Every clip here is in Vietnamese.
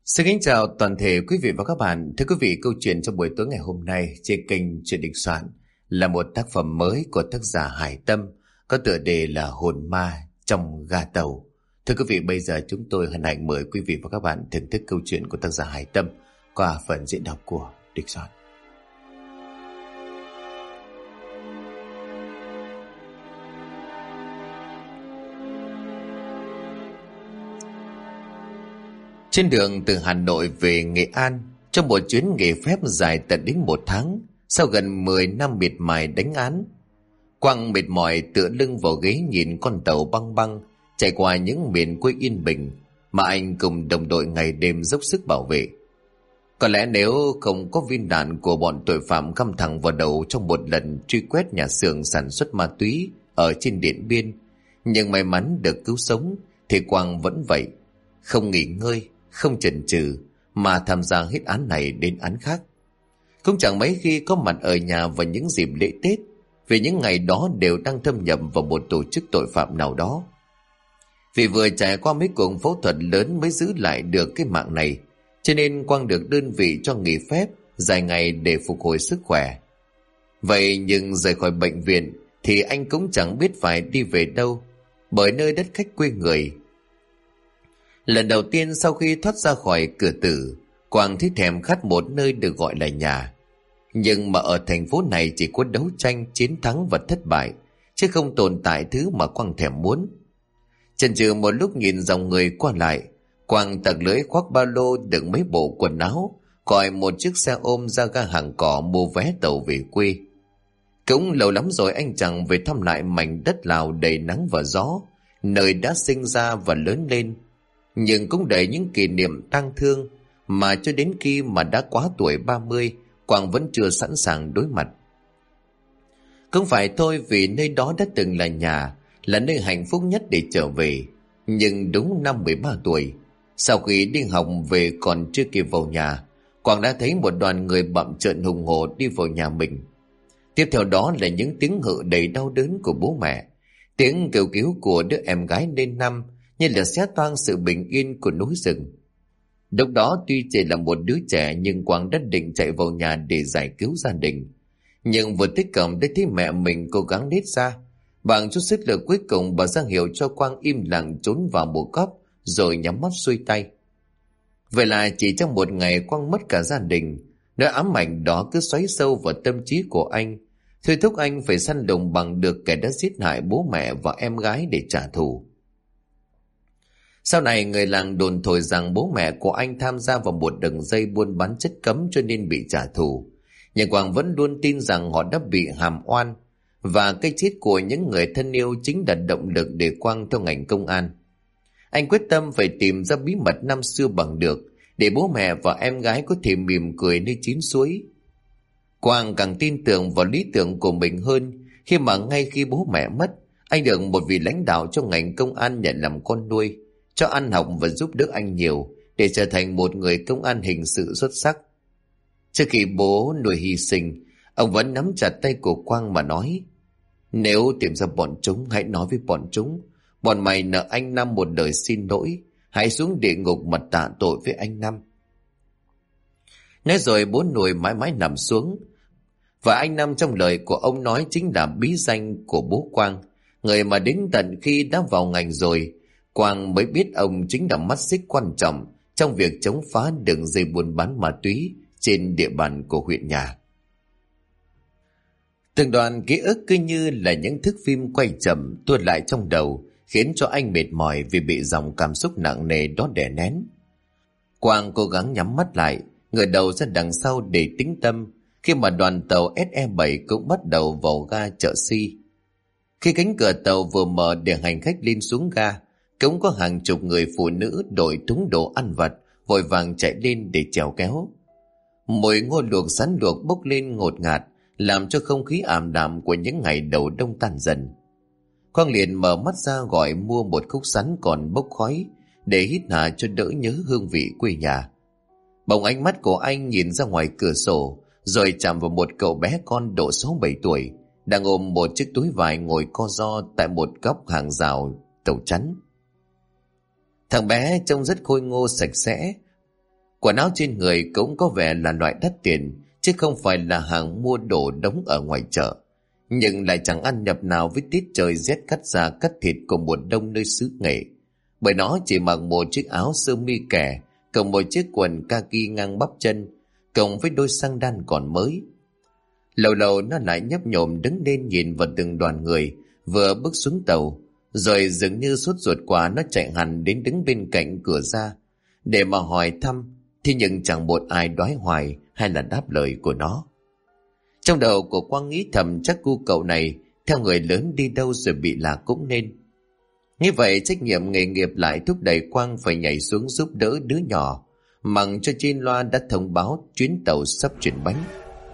Xin kính chào toàn thể quý vị và các bạn. Thưa quý vị, câu chuyện trong buổi tối ngày hôm nay trên kênh Chuyện Đình Soạn là một tác phẩm mới của tác giả Hải Tâm, có tựa đề là Hồn Ma trong ga tàu. Thưa quý vị, bây giờ chúng tôi hân hạnh mời quý vị và các bạn thưởng thức câu chuyện của tác giả Hải Tâm qua phần diễn đọc của Đình Soạn. Trên đường từ Hà Nội về Nghệ An, trong một chuyến nghỉ phép dài tận đến 1 tháng, sau gần 10 năm miệt mài đánh án, Quang mệt mỏi tựa lưng vào ghế nhìn con tàu băng băng chạy qua những miền quê yên bình mà anh cùng đồng đội ngày đêm dốc sức bảo vệ. Có lẽ nếu không có viên đạn của bọn tội phạm găm thẳng vào đầu trong một lần truy quét nhà xưởng sản xuất ma túy ở trên Điện Biên, nhưng may mắn được cứu sống, thì Quang vẫn vậy, không nghỉ ngơi, không chần chừ mà tham gia hết án này đến án khác. Cũng chẳng mấy khi có mặt ở nhà vào những dịp lễ Tết, vì những ngày đó đều đang thâm nhập vào một tổ chức tội phạm nào đó. Vì vừa trải qua mấy cuộc phẫu thuật lớn mới giữ lại được cái mạng này, cho nên Quang được đơn vị cho nghỉ phép dài ngày để phục hồi sức khỏe. Vậy nhưng rời khỏi bệnh viện thì anh cũng chẳng biết phải đi về đâu, bởi nơi đất khách quê người. Lần đầu tiên sau khi thoát ra khỏi cửa tử, Quang thấy thèm khát một nơi được gọi là nhà. Nhưng mà ở thành phố này chỉ có đấu tranh, chiến thắng và thất bại, chứ không tồn tại thứ mà Quang thèm muốn. Chần chừ một lúc nhìn dòng người qua lại, Quang tặc lưỡi khoác ba lô đựng mấy bộ quần áo, gọi một chiếc xe ôm ra ga Hàng Cỏ mua vé tàu về quê. Cũng lâu lắm rồi anh chẳng về thăm lại mảnh đất Lào đầy nắng và gió, nơi đã sinh ra và lớn lên, nhưng cũng đầy những kỷ niệm tang thương mà cho đến khi mà đã quá tuổi 30, Quang vẫn chưa sẵn sàng đối mặt. Không phải thôi, vì nơi đó đã từng là nhà, là nơi hạnh phúc nhất để trở về. Nhưng đúng năm 13 tuổi, sau khi đi học về còn chưa kịp vào nhà, Quang đã thấy một đoàn người bặm trợn hùng hổ đi vào nhà mình. Tiếp theo đó là những tiếng hự đầy đau đớn của bố mẹ, tiếng kêu cứu của đứa em gái nên năm, như là xé toang sự bình yên của núi rừng. Lúc đó tuy chỉ là một đứa trẻ, nhưng Quang đã định chạy vào nhà để giải cứu gia đình. Nhưng vừa tới cổng đã thấy mẹ mình cố gắng nết ra. Bằng chút sức lực cuối cùng, bà ra hiệu cho Quang im lặng trốn vào một góc rồi nhắm mắt xuôi tay. Vậy là chỉ trong một ngày Quang mất cả gia đình. Nỗi ám ảnh đó cứ xoáy sâu vào tâm trí của anh, thôi thúc anh phải săn lùng bằng được kẻ đã giết hại bố mẹ và em gái để trả thù. Sau này người làng đồn thổi rằng bố mẹ của anh tham gia vào một đường dây buôn bán chất cấm cho nên bị trả thù. Nhưng Quang vẫn luôn tin rằng họ đã bị hàm oan, và cái chết của những người thân yêu chính là động lực để Quang theo ngành công an. Anh quyết tâm phải tìm ra bí mật năm xưa bằng được, để bố mẹ và em gái có thể mỉm cười nơi chín suối. Quang càng tin tưởng vào lý tưởng của mình hơn, khi mà ngay khi bố mẹ mất, anh được một vị lãnh đạo trong ngành công an nhận làm con nuôi, cho ăn học và giúp đỡ anh nhiều để trở thành một người công an hình sự xuất sắc. Trước khi bố nuôi hy sinh, ông vẫn nắm chặt tay của Quang mà nói: "Nếu tìm ra bọn chúng, hãy nói với bọn chúng, bọn mày nợ anh Năm một đời xin lỗi, hãy xuống địa ngục mà tạ tội với anh Năm." Nói rồi bố nuôi mãi mãi nằm xuống, và anh Năm trong lời của ông nói chính là bí danh của bố Quang, người mà đến tận khi đã vào ngành rồi, Quang mới biết ông chính là mắt xích quan trọng trong việc chống phá đường dây buôn bán ma túy trên địa bàn của huyện nhà. Từng đoạn ký ức cứ như là những thước phim quay chậm tuôn lại trong đầu, khiến cho anh mệt mỏi vì bị dòng cảm xúc nặng nề đó đè nén. Quang cố gắng nhắm mắt lại, ngửa đầu ra đằng sau để tĩnh tâm, khi mà đoàn tàu SE7 cũng bắt đầu vào ga Chợ Si. Khi cánh cửa tàu vừa mở để hành khách lên xuống ga, cũng có hàng chục người phụ nữ đội thúng đồ ăn vặt vội vàng chạy lên để chèo kéo. Mùi ngô luộc sắn luộc bốc lên ngột ngạt, làm cho không khí ảm đạm của những ngày đầu đông tan dần. Quang liền mở mắt ra gọi mua một khúc sắn còn bốc khói để hít hà cho đỡ nhớ hương vị quê nhà. Bỗng ánh mắt của anh nhìn ra ngoài cửa sổ, rồi chạm vào một cậu bé con độ 6-7 tuổi đang ôm một chiếc túi vải ngồi co ro tại một góc hàng rào tàu chắn. Thằng bé trông rất khôi ngô sạch sẽ, Quần áo trên người cũng có vẻ là loại đắt tiền, chứ không phải là hàng mua đồ đống ở ngoài chợ. Nhưng lại chẳng ăn nhập nào với tiết trời rét cắt da cắt thịt của mùa đông nơi xứ Nghệ. Bởi nó chỉ mặc một chiếc áo sơ mi kẻ, cộng một chiếc quần kaki ngang bắp chân, cộng với đôi xăng đan còn mới. Lâu lâu nó lại nhấp nhổm đứng lên nhìn vào từng đoàn người vừa bước xuống tàu, rồi dường như sốt ruột quá nó chạy hẳn đến đứng bên cạnh cửa ra để mà hỏi thăm, thế nhưng chẳng một ai đoái hoài hay là đáp lời của nó. Trong đầu của Quang nghĩ thầm chắc cu cậu này theo người lớn đi đâu rồi bị lạc cũng nên. Như vậy trách nhiệm nghề nghiệp lại thúc đẩy Quang phải nhảy xuống giúp đỡ đứa nhỏ, mặc cho trên loa đã thông báo chuyến tàu sắp chuyển bánh.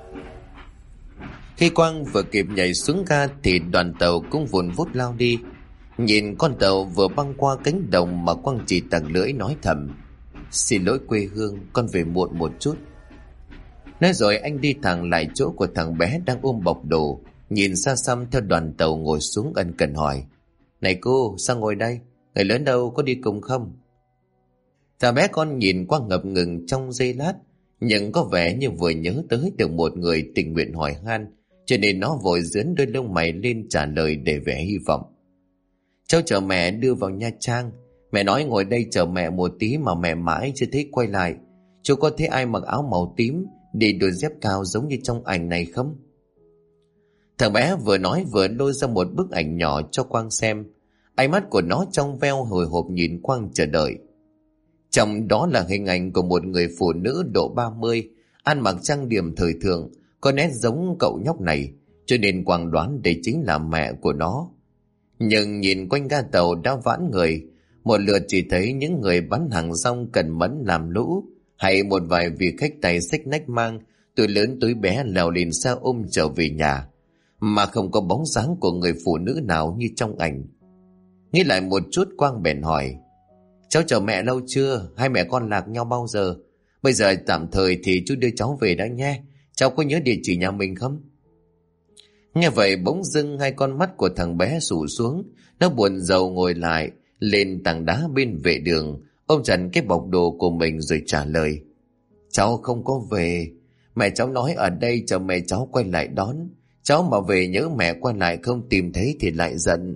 Khi Quang vừa kịp nhảy xuống ga thì đoàn tàu cũng vùn vút lao đi. Nhìn con tàu vừa băng qua cánh đồng mà Quang chỉ tặc lưỡi nói thầm: "Xin lỗi quê hương, con về muộn một chút." Nói rồi anh đi thẳng lại chỗ của thằng bé đang ôm bọc đồ, nhìn xa xăm theo đoàn tàu ngồi xuống ân cần hỏi: "Này cô, sao ngồi đây? Người lớn đâu, có đi cùng không?" Thằng bé con nhìn Quang ngập ngừng trong giây lát, nhưng có vẻ như vừa nhớ tới được một người tình nguyện hỏi han, cho nên nó vội dướn đôi lông mày lên trả lời để vẻ hy vọng: "Cháu chờ mẹ đưa vào Nha Trang. Mẹ nói ngồi đây chờ mẹ một tí mà mẹ mãi chưa thấy quay lại. Chú có thấy ai mặc áo màu tím, đi đôi dép cao giống như trong ảnh này không?" Thằng bé vừa nói vừa lôi ra một bức ảnh nhỏ cho Quang xem. Ánh mắt của nó trong veo hồi hộp nhìn Quang chờ đợi. Trong đó là hình ảnh của một người phụ nữ độ 30, ăn mặc trang điểm thời thượng, có nét giống cậu nhóc này, cho nên Quang đoán đây chính là mẹ của nó. Nhưng nhìn quanh ga tàu đã vãn người, một lượt chỉ thấy những người bán hàng rong cần mẫn làm lũ, hay một vài vị khách tay xách nách mang túi lớn túi bé leo lên xe ôm trở về nhà, mà không có bóng dáng của người phụ nữ nào như trong ảnh. Nghĩ lại một chút, Quang bèn hỏi: "Cháu chờ mẹ lâu chưa? Hai mẹ con lạc nhau bao giờ? Bây giờ tạm thời thì chú đưa cháu về đã nhé. Cháu có nhớ địa chỉ nhà mình không?" Nghe vậy bỗng dưng hai con mắt của thằng bé sụ xuống, nó buồn rầu ngồi lại lên tảng đá bên vệ đường, ôm chặt cái bọc đồ của mình rồi trả lời: "Cháu không có về. Mẹ cháu nói ở đây chờ mẹ cháu quay lại đón. Cháu mà về nhớ mẹ quay lại không tìm thấy thì lại giận."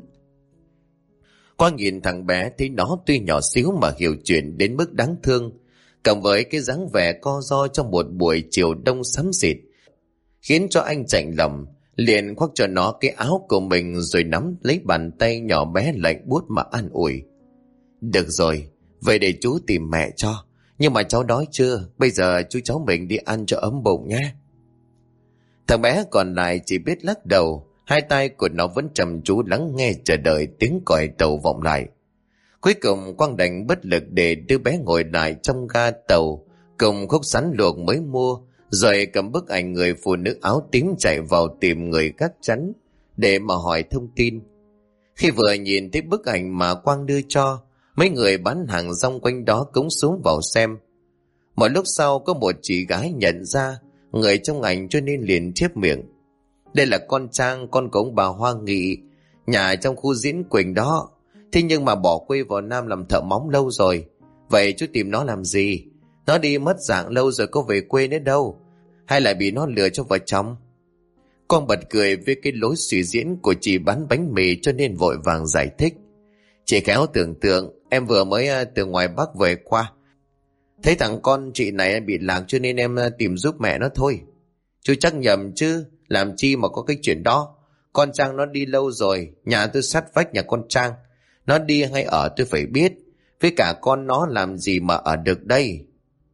Quang nhìn thằng bé thấy nó tuy nhỏ xíu mà hiểu chuyện đến mức đáng thương, cộng với cái dáng vẻ co ro trong một buổi chiều đông xám xịt, khiến cho anh chạnh lòng, liền khoác cho nó cái áo của mình rồi nắm lấy bàn tay nhỏ bé lạnh buốt mà an ủi: "Được rồi, về để chú tìm mẹ cho. Nhưng mà cháu đói chưa? Bây giờ chú cháu mình đi ăn cho ấm bụng nhé." Thằng bé còn lại chỉ biết lắc đầu, hai tay của nó vẫn chăm chú lắng nghe chờ đợi tiếng còi tàu vọng lại. Cuối cùng Quang đành bất lực để đứa bé ngồi lại trong ga tàu cùng khúc sắn luộc mới mua, rồi cầm bức ảnh người phụ nữ áo tím chạy vào tìm người gác chắn để mà hỏi thông tin. Khi vừa nhìn thấy bức ảnh mà Quang đưa cho, mấy người bán hàng rong quanh đó cũng xuống vào xem. Một lúc sau có một chị gái nhận ra người trong ảnh cho nên liền chép miệng: "Đây là con Trang, con của ông bà Hoa Nghị, nhà trong khu Diễn Quỳnh đó. Thế nhưng mà bỏ quê vào Nam làm thợ móng lâu rồi. Vậy chú tìm nó làm gì? Nó đi mất dạng lâu rồi, có về quê nữa đâu. Hay lại bị nó lừa cho vợ chồng?" Con bật cười với cái lối suy diễn của chị bán bánh mì cho nên vội vàng giải thích: "Chị khéo tưởng tượng, em vừa mới từ ngoài Bắc về qua. Thấy thằng con chị này bị lạc cho nên em tìm giúp mẹ nó thôi. Chú chắc nhầm chứ, làm chi mà có cái chuyện đó. Con Trang nó đi lâu rồi, nhà tôi sát vách nhà con Trang. Nó đi hay ở tôi phải biết, với cả con nó làm gì mà ở được đây."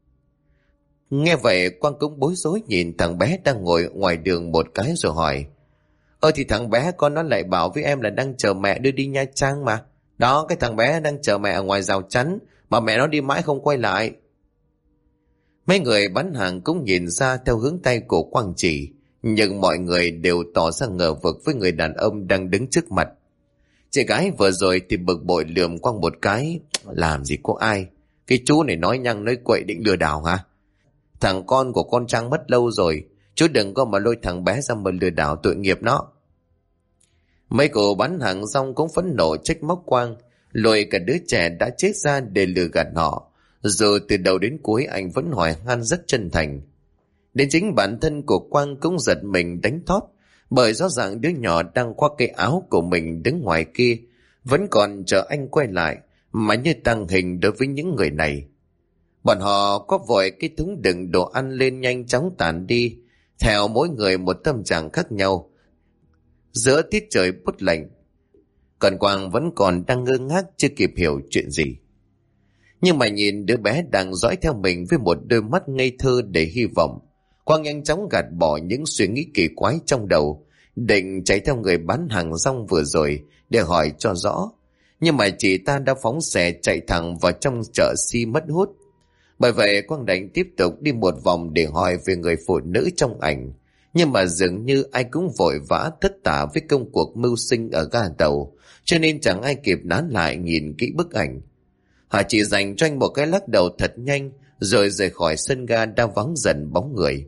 Nghe vậy Quang cũng bối rối nhìn thằng bé đang ngồi ngoài đường một cái rồi hỏi: Thì thằng bé con nó lại bảo với em là đang chờ mẹ đưa đi Nha Trang mà. Đó, cái thằng bé đang chờ mẹ ở ngoài rào chắn mà mẹ nó đi mãi không quay lại." Mấy người bán hàng cũng nhìn ra theo hướng tay của Quang chỉ, nhưng mọi người đều tỏ ra ngờ vực với người đàn ông đang đứng trước mặt. Chị gái vừa rồi thì bực bội lườm Quang một cái: "Làm gì có ai, cái chú này nói nhăng nói quậy định lừa đảo hả? Thằng con của con Trang mất lâu rồi, chú đừng có mà lôi thằng bé ra mà lừa đảo, tội nghiệp nó." Mấy cô bán hàng rong cũng phẫn nộ trách móc Quang, lôi cả đứa trẻ đã chết ra để lừa gạt họ, Dù từ đầu đến cuối anh vẫn hỏi han rất chân thành. Đến chính bản thân của Quang cũng giật mình đánh thót, bởi rõ ràng đứa nhỏ đang khoác cái áo của mình đứng ngoài kia vẫn còn chờ anh quay lại, mà như tàng hình đối với những người này. Bọn họ có vội cái thúng đựng đồ ăn lên nhanh chóng tản đi, theo mỗi người một tâm trạng khác nhau. Giữa tiết trời buốt lạnh, còn Quang vẫn còn đang ngơ ngác chưa kịp hiểu chuyện gì. Nhưng mà nhìn đứa bé đang dõi theo mình với một đôi mắt ngây thơ đầy hy vọng, Quang nhanh chóng gạt bỏ những suy nghĩ kỳ quái trong đầu, định chạy theo người bán hàng rong vừa rồi để hỏi cho rõ. Nhưng mà chị ta đã phóng xe chạy thẳng vào trong chợ si mất hút. Bởi vậy Quang đành tiếp tục đi một vòng để hỏi về người phụ nữ trong ảnh. Nhưng mà dường như ai cũng vội vã thất tả với công cuộc mưu sinh ở ga tàu, cho nên chẳng ai kịp nán lại nhìn kỹ bức ảnh. Họ chỉ dành cho anh một cái lắc đầu thật nhanh, rồi rời khỏi sân ga đã vắng dần bóng người.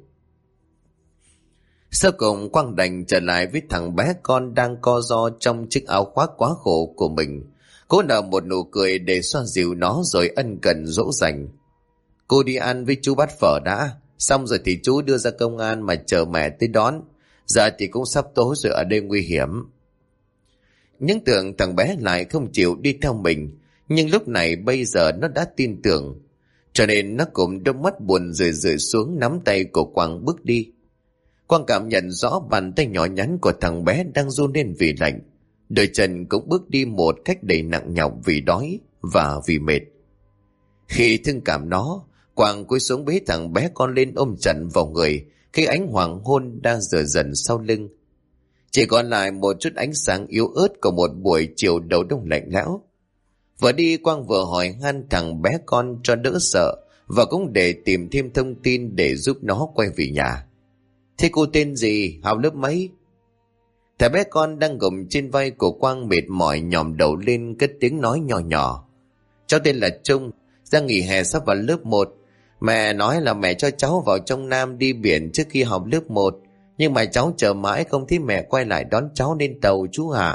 Sau cùng Quang đành trở lại với thằng bé con đang co ro trong chiếc áo khoác quá khổ của mình, cố nở một nụ cười để xoa dịu nó rồi ân cần dỗ dành. Cô đi ăn với chú bát phở đã, xong rồi thì chú đưa ra công an mà chờ mẹ tới đón. Giờ thì cũng sắp tối rồi, ở đây nguy hiểm. Những tưởng thằng bé lại không chịu đi theo mình, nhưng lúc này bây giờ nó đã tin tưởng, cho nên nó cũng đôi mắt buồn rười xuống nắm tay của Quang bước đi. Quang cảm nhận rõ bàn tay nhỏ nhắn của thằng bé đang run lên vì lạnh, đôi chân cũng bước đi một cách đầy nặng nhọc vì đói và vì mệt. Khi thương cảm nó, Quang cúi xuống bế thằng bé con lên ôm chặt vào người khi ánh hoàng hôn đang dần dần sau lưng. Chỉ còn lại một chút ánh sáng yếu ớt của một buổi chiều đầu đông lạnh lẽo. Vừa đi Quang vừa hỏi han thằng bé con cho đỡ sợ, và cũng để tìm thêm thông tin để giúp nó quay về nhà. Thế cô tên gì, học lớp mấy? Thằng bé con đang gồng trên vai của Quang mệt mỏi nhòm đầu lên cất tiếng nói nhỏ nhỏ. Cháu tên là Trung, ra nghỉ hè sắp vào lớp 1. Mẹ nói là mẹ cho cháu vào trong Nam đi biển trước khi học lớp 1, nhưng mà cháu chờ mãi không thấy mẹ quay lại đón cháu lên tàu chú ạ.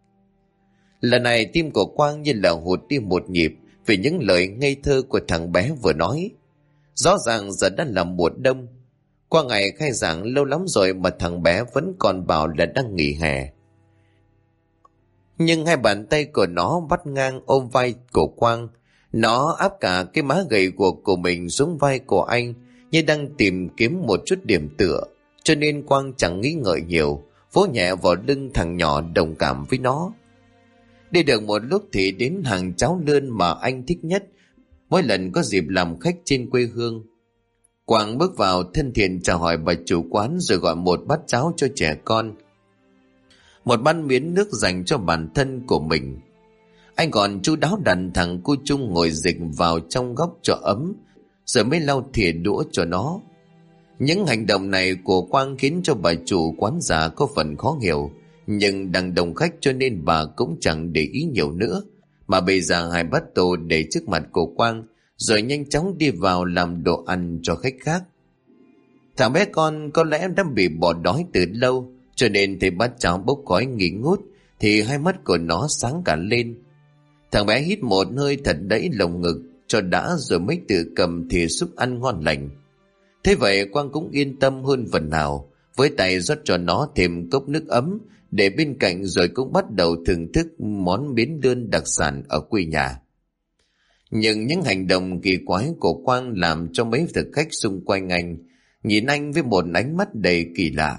Lần này tim của Quang như là hụt đi một nhịp vì những lời ngây thơ của thằng bé vừa nói. Rõ ràng giờ đã là mùa đông. Qua ngày khai giảng lâu lắm rồi mà thằng bé vẫn còn bảo là đang nghỉ hè. Nhưng hai bàn tay của nó bắt ngang ôm vai của Quang. Nó áp cả cái má gầy guộc của mình xuống vai của anh, như đang tìm kiếm một chút điểm tựa. Cho nên Quang chẳng nghĩ ngợi nhiều, vỗ nhẹ vào lưng thằng nhỏ đồng cảm với nó. Đi được một lúc thì đến hàng cháo lươn mà anh thích nhất mỗi lần có dịp làm khách trên quê hương. Quang bước vào thân thiện chào hỏi bà chủ quán rồi gọi một bát cháo cho trẻ con, một bát miến nước dành cho bản thân của mình. Anh còn chu đáo đặt thằng cu Trung ngồi dịch vào trong góc cho ấm, rồi mới lau thìa đũa cho nó. Những hành động này của Quang khiến cho bà chủ quán già có phần khó hiểu, nhưng đang đông khách cho nên bà cũng chẳng để ý nhiều nữa, mà bày ra hai bát tô để trước mặt của Quang, rồi nhanh chóng đi vào làm đồ ăn cho khách khác. Thằng bé con có lẽ đã bị bỏ đói từ lâu, cho nên thấy bát cháo bốc khói nghi ngút thì hai mắt của nó sáng cả lên. Thằng bé hít một hơi thật đẫy lồng ngực cho đã rồi mới tự cầm thìa xúc ăn ngon lành. Thế vậy Quang cũng yên tâm hơn phần nào, với tay rót cho nó thêm cốc nước ấm để bên cạnh, rồi cũng bắt đầu thưởng thức món miến lươn đặc sản ở quê nhà. Nhưng những hành động kỳ quái của Quang làm cho mấy thực khách xung quanh anh nhìn anh với một ánh mắt đầy kỳ lạ.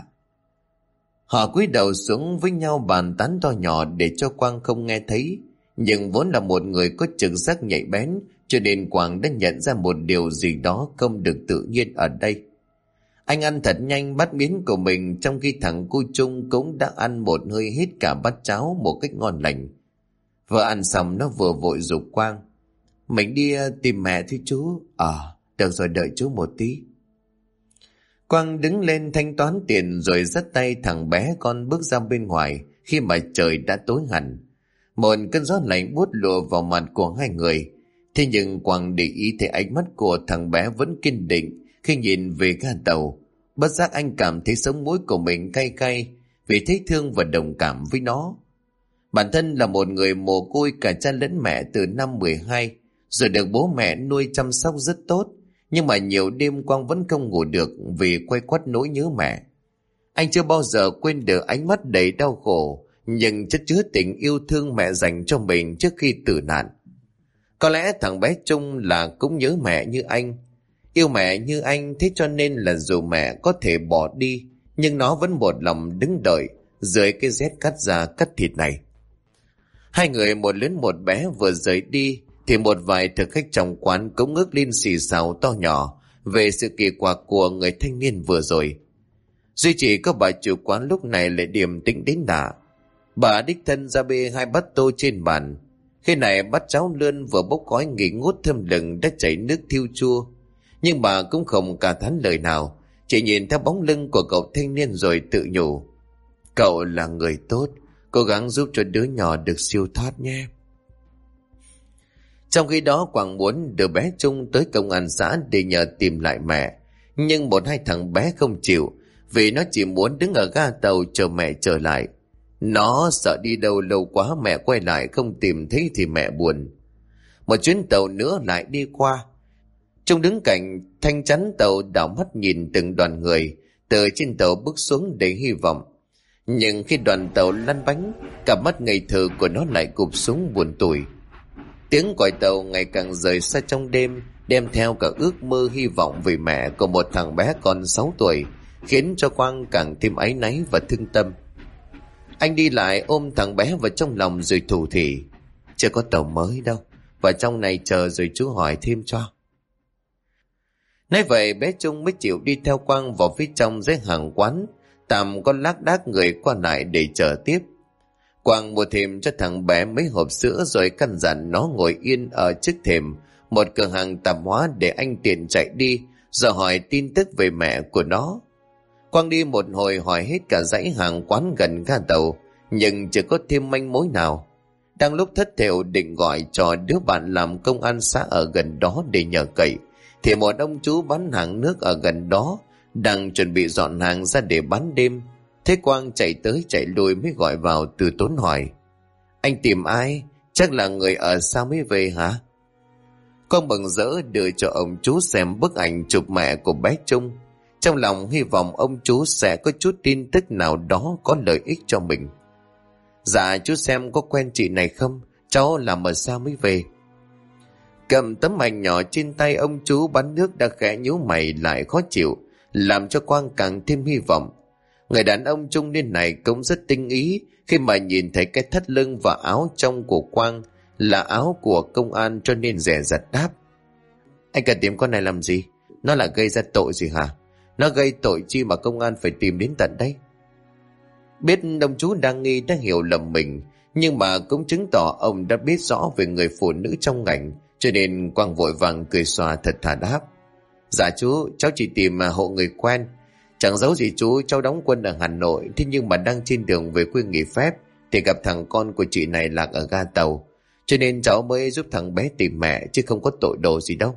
Họ cúi đầu xuống với nhau bàn tán to nhỏ để cho Quang không nghe thấy, nhưng vốn là một người có trực giác nhạy bén, cho nên Quang đã nhận ra một điều gì đó không được tự nhiên ở đây. Anh ăn thật nhanh bát miến của mình, trong khi thằng cu Trung cũng đã ăn một hơi hết cả bát cháo một cách ngon lành. Vừa ăn xong nó vừa vội giục Quang: Mình đi tìm mẹ thôi chú. Được rồi, đợi chú một tí. Quang đứng lên thanh toán tiền rồi dắt tay thằng bé con bước ra bên ngoài khi mà trời đã tối hẳn. Một cơn gió lạnh buốt lùa vào mặt của hai người. Thế nhưng Quang để ý thấy ánh mắt của thằng bé vẫn kiên định khi nhìn về ga tàu. Bất giác anh cảm thấy sống mũi của mình cay cay vì thấy thương và đồng cảm với nó. Bản thân là một người mồ côi cả cha lẫn mẹ từ năm 12, rồi được bố mẹ nuôi chăm sóc rất tốt. Nhưng mà nhiều đêm Quang vẫn không ngủ được vì quay quắt nỗi nhớ mẹ. Anh chưa bao giờ quên được ánh mắt đầy đau khổ nhưng chất chứa tình yêu thương mẹ dành cho mình trước khi tử nạn. Có lẽ thằng bé Trung là cũng nhớ mẹ như anh, yêu mẹ như anh, thế cho nên là dù mẹ có thể bỏ đi nhưng nó vẫn một lòng đứng đợi dưới cái rét cắt da cắt thịt này. Hai người một lớn một bé vừa rời đi thì một vài thực khách trong quán cũng ngước lên xì xào to nhỏ về sự kỳ quặc của người thanh niên vừa rồi. Duy chỉ có bà chủ quán lúc này lại điềm tĩnh đến lạ. Bà đích thân ra bê hai bát tô trên bàn. Khi này bát cháo lươn vừa bốc khói nghi ngút thơm lừng đã chảy nước thiêu chua. Nhưng bà cũng không cả thán lời nào, chỉ nhìn theo bóng lưng của cậu thanh niên rồi tự nhủ: cậu là người tốt, cố gắng giúp cho đứa nhỏ được siêu thoát nhé. Trong khi đó Quang muốn đưa bé Trung tới công an xã để nhờ tìm lại mẹ, nhưng một hai thằng bé không chịu vì nó chỉ muốn đứng ở ga tàu chờ mẹ trở lại. Nó sợ đi đâu lâu quá mẹ quay lại không tìm thấy thì mẹ buồn. Một chuyến tàu nữa lại đi qua. Trung đứng cạnh thanh chắn tàu đảo mắt nhìn từng đoàn người từ trên tàu bước xuống để hy vọng. Nhưng khi đoàn tàu lăn bánh, cặp mắt ngây thơ của nó lại cụp xuống buồn tủi. Tiếng còi tàu ngày càng rời xa trong đêm, đem theo cả ước mơ hy vọng về mẹ của một thằng bé còn 6 tuổi, khiến cho Quang càng thêm áy náy và thương tâm. Anh đi lại ôm thằng bé vào trong lòng rồi thủ thỉ: chưa có tàu mới đâu, vào trong này chờ rồi chú hỏi thêm cho. Nói vậy bé Trung mới chịu đi theo Quang vào phía trong dưới hàng quán, tạm có lác đác người qua lại để chờ tiếp. Quang mua thêm cho thằng bé mấy hộp sữa rồi căn dặn nó ngồi yên ở trước thềm một cửa hàng tạp hóa để anh tiện chạy đi rồi hỏi tin tức về mẹ của nó. Quang đi một hồi hỏi hết cả dãy hàng quán gần ga tàu nhưng chưa có thêm manh mối nào. Đang lúc thất thểu định gọi cho đứa bạn làm công an xã ở gần đó để nhờ cậy thì một ông chú bán hàng nước ở gần đó đang chuẩn bị dọn hàng ra để bán đêm. Thế Quang chạy tới chạy lui mới gọi vào từ tốn hỏi: anh tìm ai? Chắc là người ở xa mới về hả? Quang mừng rỡ đưa cho ông chú xem bức ảnh chụp mẹ của bé Trung, trong lòng hy vọng ông chú sẽ có chút tin tức nào đó có lợi ích cho mình. Dạ chú xem có quen chị này không? Cháu làm ở xa mới về. Cầm tấm ảnh nhỏ trên tay, ông chú bán nước đã khẽ nhíu mày lại khó chịu, làm cho Quang càng thêm hy vọng. Người đàn ông trung niên này cũng rất tinh ý khi mà nhìn thấy cái thắt lưng và áo trong của Quang là áo của công an cho nên dè dặt đáp: anh cần tìm con này làm gì? Nó là gây ra tội gì hả? Nó gây tội chi mà công an phải tìm đến tận đây? Biết ông chú đang nghi đã hiểu lầm mình, nhưng mà cũng chứng tỏ ông đã biết rõ về người phụ nữ trong ảnh, cho nên Quang vội vàng cười xòa thật thà đáp: dạ chú, cháu chỉ tìm hộ người quen. Chẳng giấu gì chú, cháu đóng quân ở Hà Nội, thế nhưng mà đang trên đường về quê nghỉ phép thì gặp thằng con của chị này lạc ở ga tàu, cho nên cháu mới giúp thằng bé tìm mẹ chứ không có tội đồ gì đâu.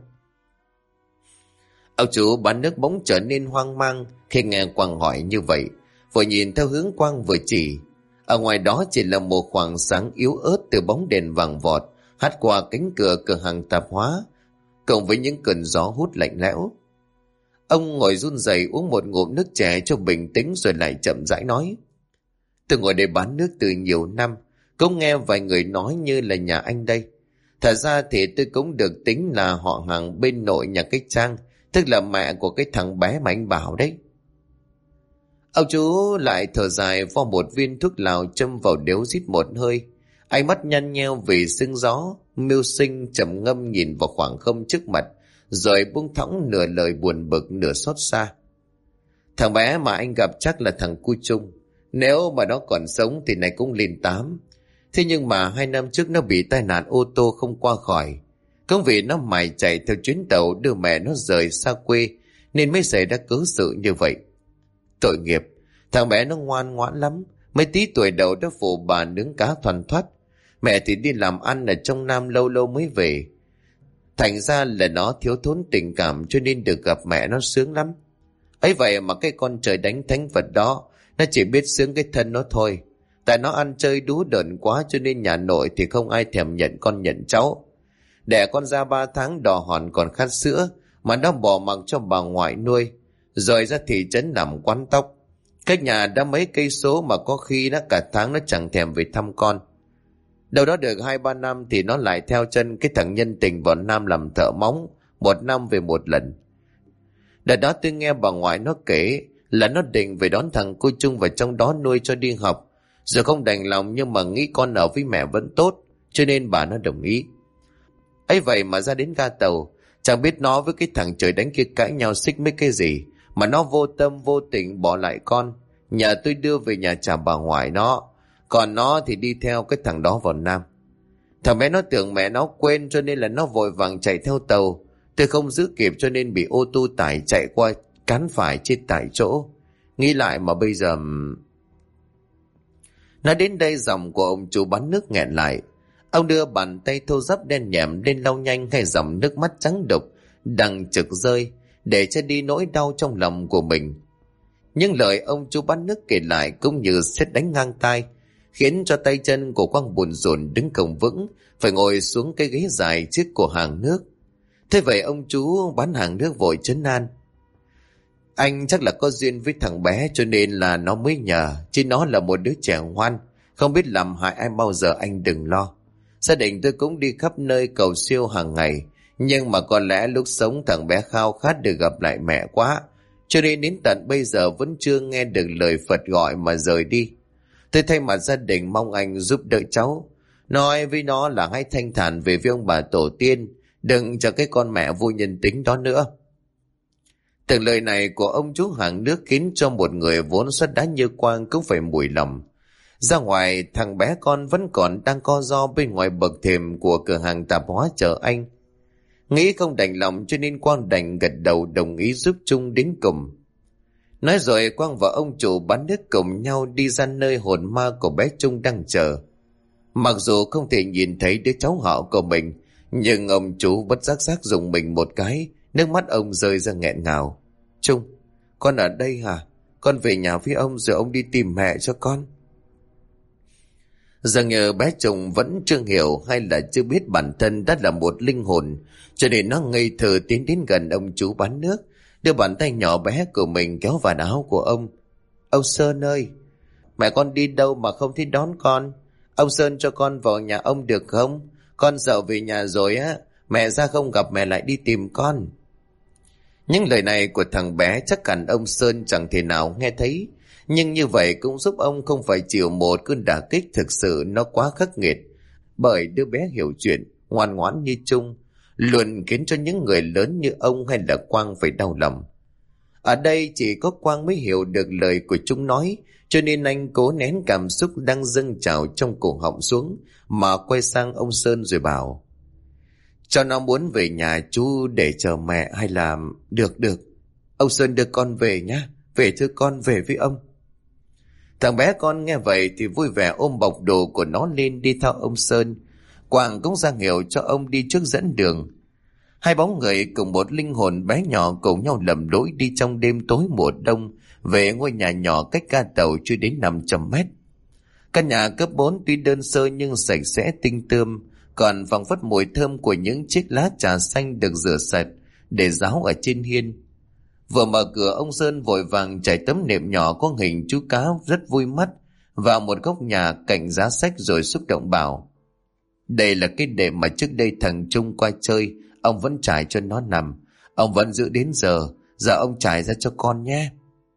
Ông chú bán nước bỗng trở nên hoang mang khi nghe Quang hỏi như vậy, vội nhìn theo hướng Quang vừa chỉ. Ở ngoài đó chỉ là một khoảng sáng yếu ớt từ bóng đèn vàng vọt hắt qua cánh cửa cửa hàng tạp hóa, cộng với những cơn gió hút lạnh lẽo. Ông ngồi run rẩy uống một ngụm nước chè cho bình tĩnh rồi lại chậm rãi nói: tôi ngồi đây bán nước từ nhiều năm, cũng nghe vài người nói như là nhà anh đây. Thật ra thì tôi cũng được tính là họ hàng bên nội nhà cái Trang, tức là mẹ của cái thằng bé mà anh bảo đấy. Ông chú lại thở dài vo một viên thuốc lào châm vào điếu rít một hơi, ánh mắt nhăn nheo vì sương gió, mưu sinh trầm ngâm nhìn vào khoảng không trước mặt, rồi buông thõng nửa lời buồn bực nửa xót xa. Thằng bé mà anh gặp chắc là thằng Cu Trung, nếu mà nó còn sống thì này cũng lên 8. Thế nhưng mà 2 năm trước nó bị tai nạn ô tô không qua khỏi, cũng vì nó mải chạy theo chuyến tàu đưa mẹ nó rời xa quê nên mới xảy ra cớ sự như vậy. Tội nghiệp, thằng bé nó ngoan ngoãn lắm, mấy tí tuổi đầu đã phụ bà nướng cá thoăn thoắt, mẹ thì đi làm ăn ở trong Nam lâu lâu mới về. Thành ra là nó thiếu thốn tình cảm cho nên được gặp mẹ nó sướng lắm. Ấy vậy mà cái con trời đánh thánh vật đó, nó chỉ biết sướng cái thân nó thôi. Tại nó ăn chơi đú đợn quá cho nên nhà nội thì không ai thèm nhận con nhận cháu. Đẻ con ra 3 tháng đỏ hòn còn khát sữa mà nó bỏ mặc cho bà ngoại nuôi, rồi ra thị trấn làm quán tóc. Cách nhà đã mấy cây số mà có khi đã cả tháng nó chẳng thèm về thăm con. Đâu đó được 2-3 năm thì nó lại theo chân cái thằng nhân tình vào Nam làm thợ móng, 1 năm về một lần. Đợt đó tôi nghe bà ngoại nó kể là nó định về đón thằng cô Trung vào trong đó nuôi cho đi học, rồi không đành lòng nhưng mà nghĩ con ở với mẹ vẫn tốt, cho nên bà nó đồng ý. Ấy vậy mà ra đến ga tàu, chẳng biết nó với cái thằng trời đánh kia cãi nhau xích mấy cái gì mà nó vô tâm vô tình bỏ lại con, nhờ tôi đưa về nhà chào bà ngoại nó, còn nó thì đi theo cái thằng đó vào Nam. Thằng bé nó tưởng mẹ nó quên cho nên là nó vội vàng chạy theo tàu. Tôi không giữ kịp cho nên bị ô tô tải chạy qua cán phải chết tại chỗ. Nghĩ lại mà bây giờ... Nói đến đây giọng của ông chủ bán nước nghẹn lại. Ông đưa bàn tay thô ráp đen nhẹm lên lau nhanh hai dòng nước mắt trắng đục đang trực rơi để che đi nỗi đau trong lòng của mình. Nhưng lời ông chú bán nước kể lại cũng như sét đánh ngang tai, khiến cho tay chân của Quang buồn rộn đứng không vững, phải ngồi xuống cái ghế dài trước của hàng nước. Thế vậy ông chú bán hàng nước vội trấn an. Anh chắc là có duyên với thằng bé cho nên là nó mới nhờ, chứ nó là một đứa trẻ ngoan, không biết làm hại ai bao giờ, anh đừng lo. Gia đình tôi cũng đi khắp nơi cầu siêu hàng ngày, nhưng mà có lẽ lúc sống thằng bé khao khát được gặp lại mẹ quá, cho nên đến tận bây giờ vẫn chưa nghe được lời Phật gọi mà rời đi. Tôi thay mặt gia đình mong anh giúp đỡ cháu, nói với nó là hãy thanh thản về với ông bà tổ tiên, đừng cho cái con mẹ vô nhân tính đó nữa. Từng lời này của ông chú hàng nước khiến cho một người vốn sắt đá như Quang cũng phải mùi lòng. Ra ngoài, thằng bé con vẫn còn đang co ro bên ngoài bậc thềm của cửa hàng tạp hóa chờ anh. Nghĩ không đành lòng cho nên Quang đành gật đầu đồng ý giúp Trung đến cùng. Nói rồi Quang và ông chủ bán nước cùng nhau đi ra nơi hồn ma của bé Trung đang chờ. Mặc dù không thể nhìn thấy đứa cháu họ của mình, nhưng ông chủ bất giác giác dùng mình một cái, nước mắt ông rơi ra nghẹn ngào. Trung, con ở đây hả? Con về nhà với ông rồi ông đi tìm mẹ cho con. Dường như bé Trung vẫn chưa hiểu hay là chưa biết bản thân đã là một linh hồn, cho nên nó ngây thơ tiến đến gần ông chú bán nước, đưa bàn tay nhỏ bé của mình kéo vào áo của ông. Ông Sơn ơi, mẹ con đi đâu mà không thích đón con? Ông Sơn cho con vào nhà ông được không? Con sợ về nhà rồi á, mẹ ra không gặp mẹ lại đi tìm con. Những lời này của thằng bé chắc hẳn ông Sơn chẳng thể nào nghe thấy, nhưng như vậy cũng giúp ông không phải chịu một cơn đả kích thực sự nó quá khắc nghiệt. Bởi đứa bé hiểu chuyện, ngoan ngoãn như Trung, luôn khiến cho những người lớn như ông hay là Quang phải đau lòng. Ở đây chỉ có Quang mới hiểu được lời của chúng nói, cho nên anh cố nén cảm xúc đang dâng trào trong cổ họng xuống, mà quay sang ông Sơn rồi bảo: cho nó muốn về nhà chú để chờ mẹ hay là... Được. Ông Sơn đưa con về nhá. Về thưa con, về với ông. Thằng bé con nghe vậy thì vui vẻ ôm bọc đồ của nó lên đi theo ông Sơn. Quang cũng ra hiệu cho ông đi trước dẫn đường. Hai bóng người cùng một linh hồn bé nhỏ cùng nhau lầm lỗi đi trong đêm tối mùa đông về ngôi nhà nhỏ cách ga tàu chưa đến 500 mét. Căn nhà cấp 4 tuy đơn sơ nhưng sạch sẽ tinh tươm, còn phảng phất mùi thơm của những chiếc lá trà xanh được rửa sạch để ráo ở trên hiên. Vừa mở cửa, ông Sơn vội vàng trải tấm nệm nhỏ có hình chú cá rất vui mắt vào một góc nhà cạnh giá sách rồi xúc động bảo: đây là cái đệm mà trước đây thằng Trung qua chơi, ông vẫn trải cho nó nằm, ông vẫn giữ đến giờ ông trải ra cho con nhé.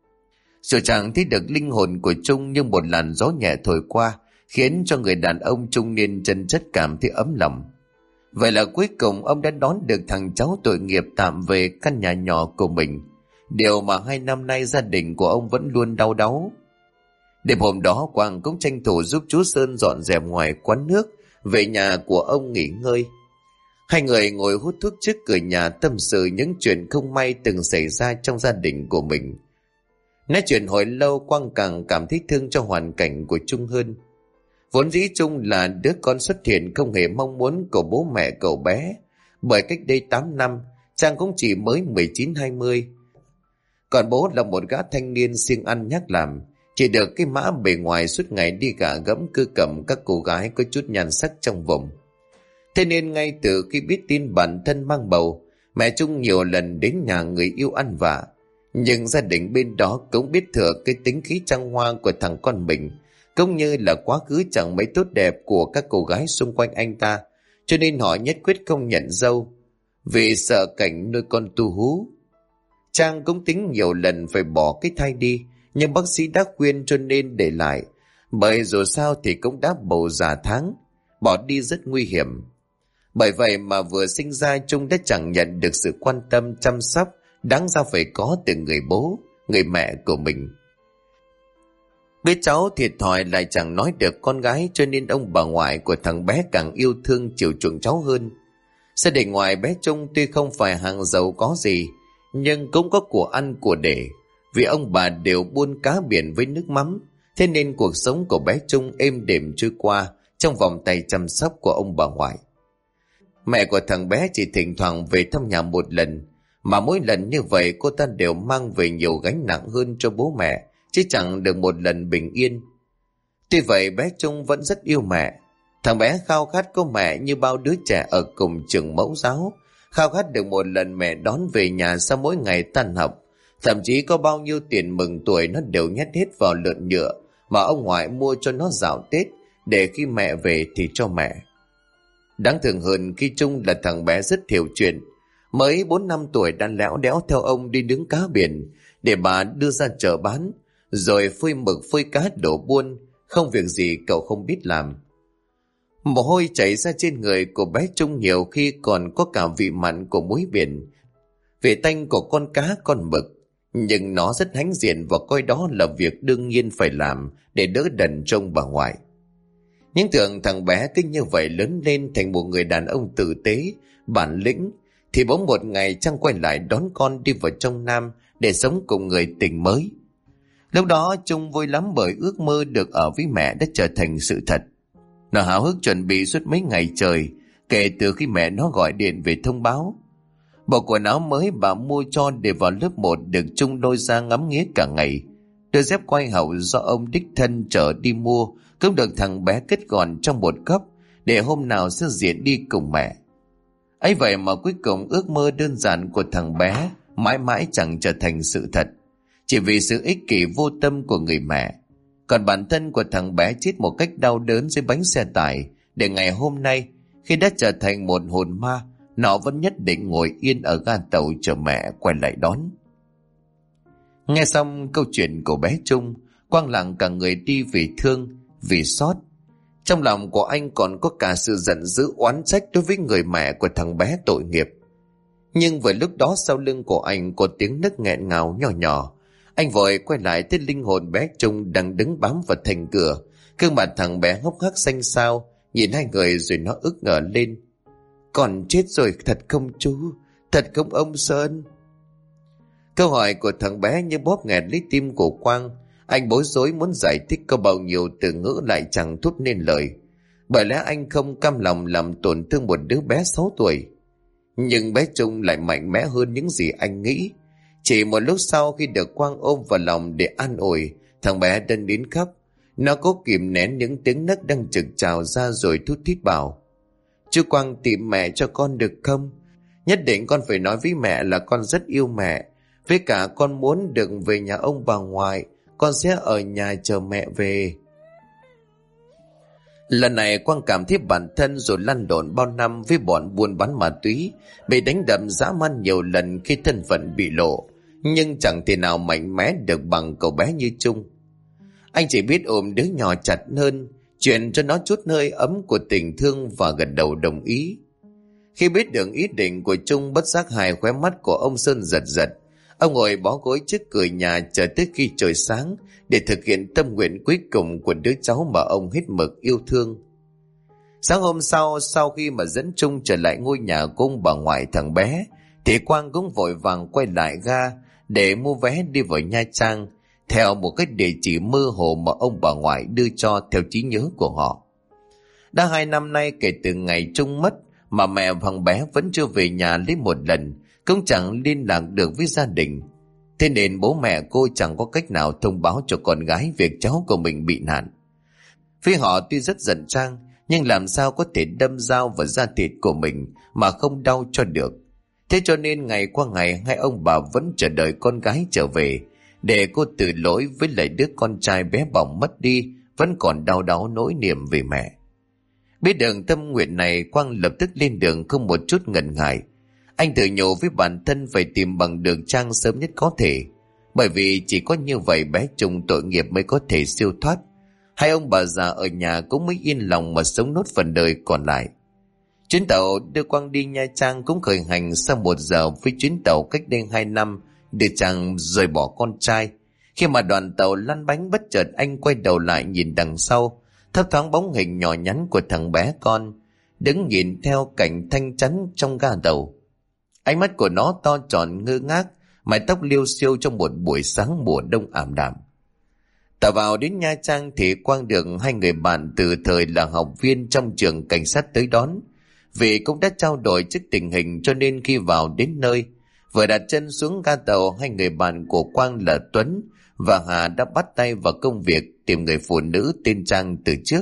Rồi chẳng thấy được linh hồn của Trung, nhưng một làn gió nhẹ thổi qua khiến cho người đàn ông trung niên chân chất cảm thấy ấm lòng. Vậy là cuối cùng ông đã đón được thằng cháu tội nghiệp tạm về căn nhà nhỏ của mình, điều mà 2 năm nay gia đình của ông vẫn luôn đau đáu. Đêm hôm đó Quang cũng tranh thủ giúp chú Sơn dọn dẹp ngoài quán nước về nhà của ông nghỉ ngơi. Hai người ngồi hút thuốc trước cửa nhà tâm sự những chuyện không may từng xảy ra trong gia đình của mình. Nói chuyện hồi lâu, Quang càng cảm thấy thương cho hoàn cảnh của Trung hơn. Vốn dĩ Trung là đứa con xuất hiện không hề mong muốn của bố mẹ cậu bé, bởi cách đây 8 năm chàng cũng chỉ mới 19-20. Còn bố là một gã thanh niên siêng ăn nhác làm, chỉ được cái mã bề ngoài suốt ngày đi gạ gẫm cưa cầm các cô gái có chút nhan sắc trong vùng. Thế nên ngay từ khi biết tin bản thân mang bầu, mẹ Trung nhiều lần đến nhà người yêu ăn vạ. Nhưng gia đình bên đó cũng biết thừa cái tính khí trăng hoa của thằng con mình, cũng như là quá khứ chẳng mấy tốt đẹp của các cô gái xung quanh anh ta, cho nên họ nhất quyết không nhận dâu, vì sợ cảnh nuôi con tu hú. Trang cũng tính nhiều lần phải bỏ cái thai đi, nhưng bác sĩ đã khuyên cho nên để lại, bởi dù sao thì cũng đã bầu già tháng, bỏ đi rất nguy hiểm. Bởi vậy mà vừa sinh ra Trung đã chẳng nhận được sự quan tâm chăm sóc đáng ra phải có từ người bố, người mẹ của mình. Biết cháu thiệt thòi lại chẳng nói được con gái, cho nên ông bà ngoại của thằng bé càng yêu thương chiều chuộng cháu hơn. Gia đình ngoài bé Trung tuy không phải hàng giàu có gì, nhưng cũng có của ăn của để, vì ông bà đều buôn cá biển với nước mắm. Thế nên cuộc sống của bé Trung êm đềm trôi qua trong vòng tay chăm sóc của ông bà ngoại. Mẹ của thằng bé chỉ thỉnh thoảng về thăm nhà một lần, mà mỗi lần như vậy cô ta đều mang về nhiều gánh nặng hơn cho bố mẹ, chứ chẳng được một lần bình yên. Tuy vậy bé Trung vẫn rất yêu mẹ. Thằng bé khao khát có mẹ như bao đứa trẻ ở cùng trường mẫu giáo, khao khát được một lần mẹ đón về nhà sau mỗi ngày tan học. Thậm chí có bao nhiêu tiền mừng tuổi nó đều nhét hết vào lợn nhựa mà ông ngoại mua cho nó dạo Tết, để khi mẹ về thì cho mẹ. Đáng thương hơn khi Trung là thằng bé rất hiểu chuyện, mới 4-5 tuổi đã lẽo đẽo theo ông đi nướng cá biển để bà đưa ra chợ bán, rồi phơi mực phơi cá đổ buôn, không việc gì cậu không biết làm. Mồ hôi chảy ra trên người của bé Trung nhiều khi còn có cả vị mặn của muối biển, vị tanh của con cá con mực, nhưng nó rất hãnh diện và coi đó là việc đương nhiên phải làm để đỡ đần trông bà ngoại. Những tưởng thằng bé cứ như vậy lớn lên thành một người đàn ông tử tế, bản lĩnh, thì bỗng một ngày Trăng quay lại đón con đi vào trong Nam để sống cùng người tình mới. Lúc đó Trung vui lắm bởi ước mơ được ở với mẹ đã trở thành sự thật. Nó háo hức chuẩn bị suốt mấy ngày trời kể từ khi mẹ nó gọi điện về thông báo. Bộ quần áo mới bà mua cho để vào lớp 1 được Trung lôi ra ngắm nghía cả ngày. Đôi dép quai hậu do ông đích thân chở đi mua cũng được thằng bé cất gọn trong một góc để hôm nào sẽ diện đi cùng mẹ. Ấy vậy mà cuối cùng ước mơ đơn giản của thằng bé mãi mãi chẳng trở thành sự thật, chỉ vì sự ích kỷ vô tâm của người mẹ. Còn bản thân của thằng bé chết một cách đau đớn dưới bánh xe tải, để ngày hôm nay khi đã trở thành một hồn ma, nó vẫn nhất định ngồi yên ở ga tàu chờ mẹ quay lại đón. Nghe xong câu chuyện của bé Trung, Quang lặng cả người đi vì thương, vì xót. Trong lòng của anh còn có cả sự giận dữ oán trách đối với người mẹ của thằng bé tội nghiệp. Nhưng vừa lúc đó sau lưng của anh có tiếng nấc nghẹn ngào nhỏ nhỏ. Anh vội quay lại thấy linh hồn bé Trung đang đứng bám vào thành cửa. Gương mặt thằng bé hốc hác xanh xao, nhìn hai người rồi nó ức ngờ lên. Còn chết rồi thật không chú? Thật không ông Sơn? Câu hỏi của thằng bé như bóp nghẹt lấy tim của Quang. Anh bối rối muốn giải thích có bao nhiêu từ ngữ lại chẳng thốt nên lời. Bởi lẽ anh không cam lòng làm tổn thương một đứa bé 6 tuổi. Nhưng bé Trung lại mạnh mẽ hơn những gì anh nghĩ. Chỉ một lúc sau khi được Quang ôm vào lòng để an ủi, thằng bé đân đến khóc. Nó cố kìm nén những tiếng nấc đang trực trào ra rồi thút thít bảo: Chú Quang tìm mẹ cho con được không? Nhất định con phải nói với mẹ là con rất yêu mẹ. Với cả con muốn được về nhà ông bà ngoại. Con sẽ ở nhà chờ mẹ về. Lần này Quang cảm thấy bản thân rồi lăn lộn bao năm với bọn buôn bán ma túy, bị đánh đập dã man nhiều lần khi thân phận bị lộ, nhưng chẳng thể nào mạnh mẽ được bằng cậu bé như Trung. Anh chỉ biết ôm đứa nhỏ chặt hơn, chuyện cho nó chút hơi ấm của tình thương và gật đầu đồng ý. Khi biết được ý định của Trung, bất giác hai khóe mắt của ông Sơn giật giật. Ông ngồi bó gối trước cửa nhà chờ tới khi trời sáng để thực hiện tâm nguyện cuối cùng của đứa cháu mà ông hết mực yêu thương. Sáng hôm sau khi mà dẫn Trung trở lại ngôi nhà của ông bà ngoại thằng bé, thì Quang cũng vội vàng quay lại ga để mua vé đi vào Nha Trang theo một cái địa chỉ mơ hồ mà ông bà ngoại đưa cho theo trí nhớ của họ. Đã 2 năm nay kể từ ngày Trung mất mà mẹ thằng bé vẫn chưa về nhà lấy một lần, cũng chẳng liên lạc được với gia đình. Thế nên bố mẹ cô chẳng có cách nào thông báo cho con gái việc cháu của mình bị nạn. Phía họ tuy rất giận Trang, nhưng làm sao có thể đâm dao vào da thịt của mình mà không đau cho được. Thế cho nên ngày qua ngày hai ông bà vẫn chờ đợi con gái trở về, để cô từ lỗi với lại đứa con trai bé bỏng mất đi, vẫn còn đau đáu nỗi niềm về mẹ. Biết được tâm nguyện này, Quang lập tức lên đường không một chút ngần ngại. Anh tự nhủ với bản thân phải tìm bằng được Trang sớm nhất có thể, bởi vì chỉ có như vậy bé Trung tội nghiệp mới có thể siêu thoát. Hai ông bà già ở nhà cũng mới yên lòng mà sống nốt phần đời còn lại. Chuyến tàu đưa Quang đi Nha Trang cũng khởi hành sau 1 giờ với chuyến tàu cách đây 2 năm đưa Trang rời bỏ con trai. Khi mà đoàn tàu lăn bánh, bất chợt anh quay đầu lại nhìn đằng sau, thấp thoáng bóng hình nhỏ nhắn của thằng bé con đứng nhìn theo cảnh thanh chắn trong ga tàu. Ánh mắt của nó to tròn ngơ ngác, mái tóc liêu xiêu trong một buổi sáng mùa đông ảm đạm. Tàu vào đến Nha Trang thì Quang được hai người bạn từ thời là học viên trong trường cảnh sát tới đón. Vì cũng đã trao đổi trước tình hình cho nên khi vào đến nơi, vừa đặt chân xuống ga tàu, hai người bạn của Quang là Tuấn và Hà đã bắt tay vào công việc tìm người phụ nữ tên Trang từ trước.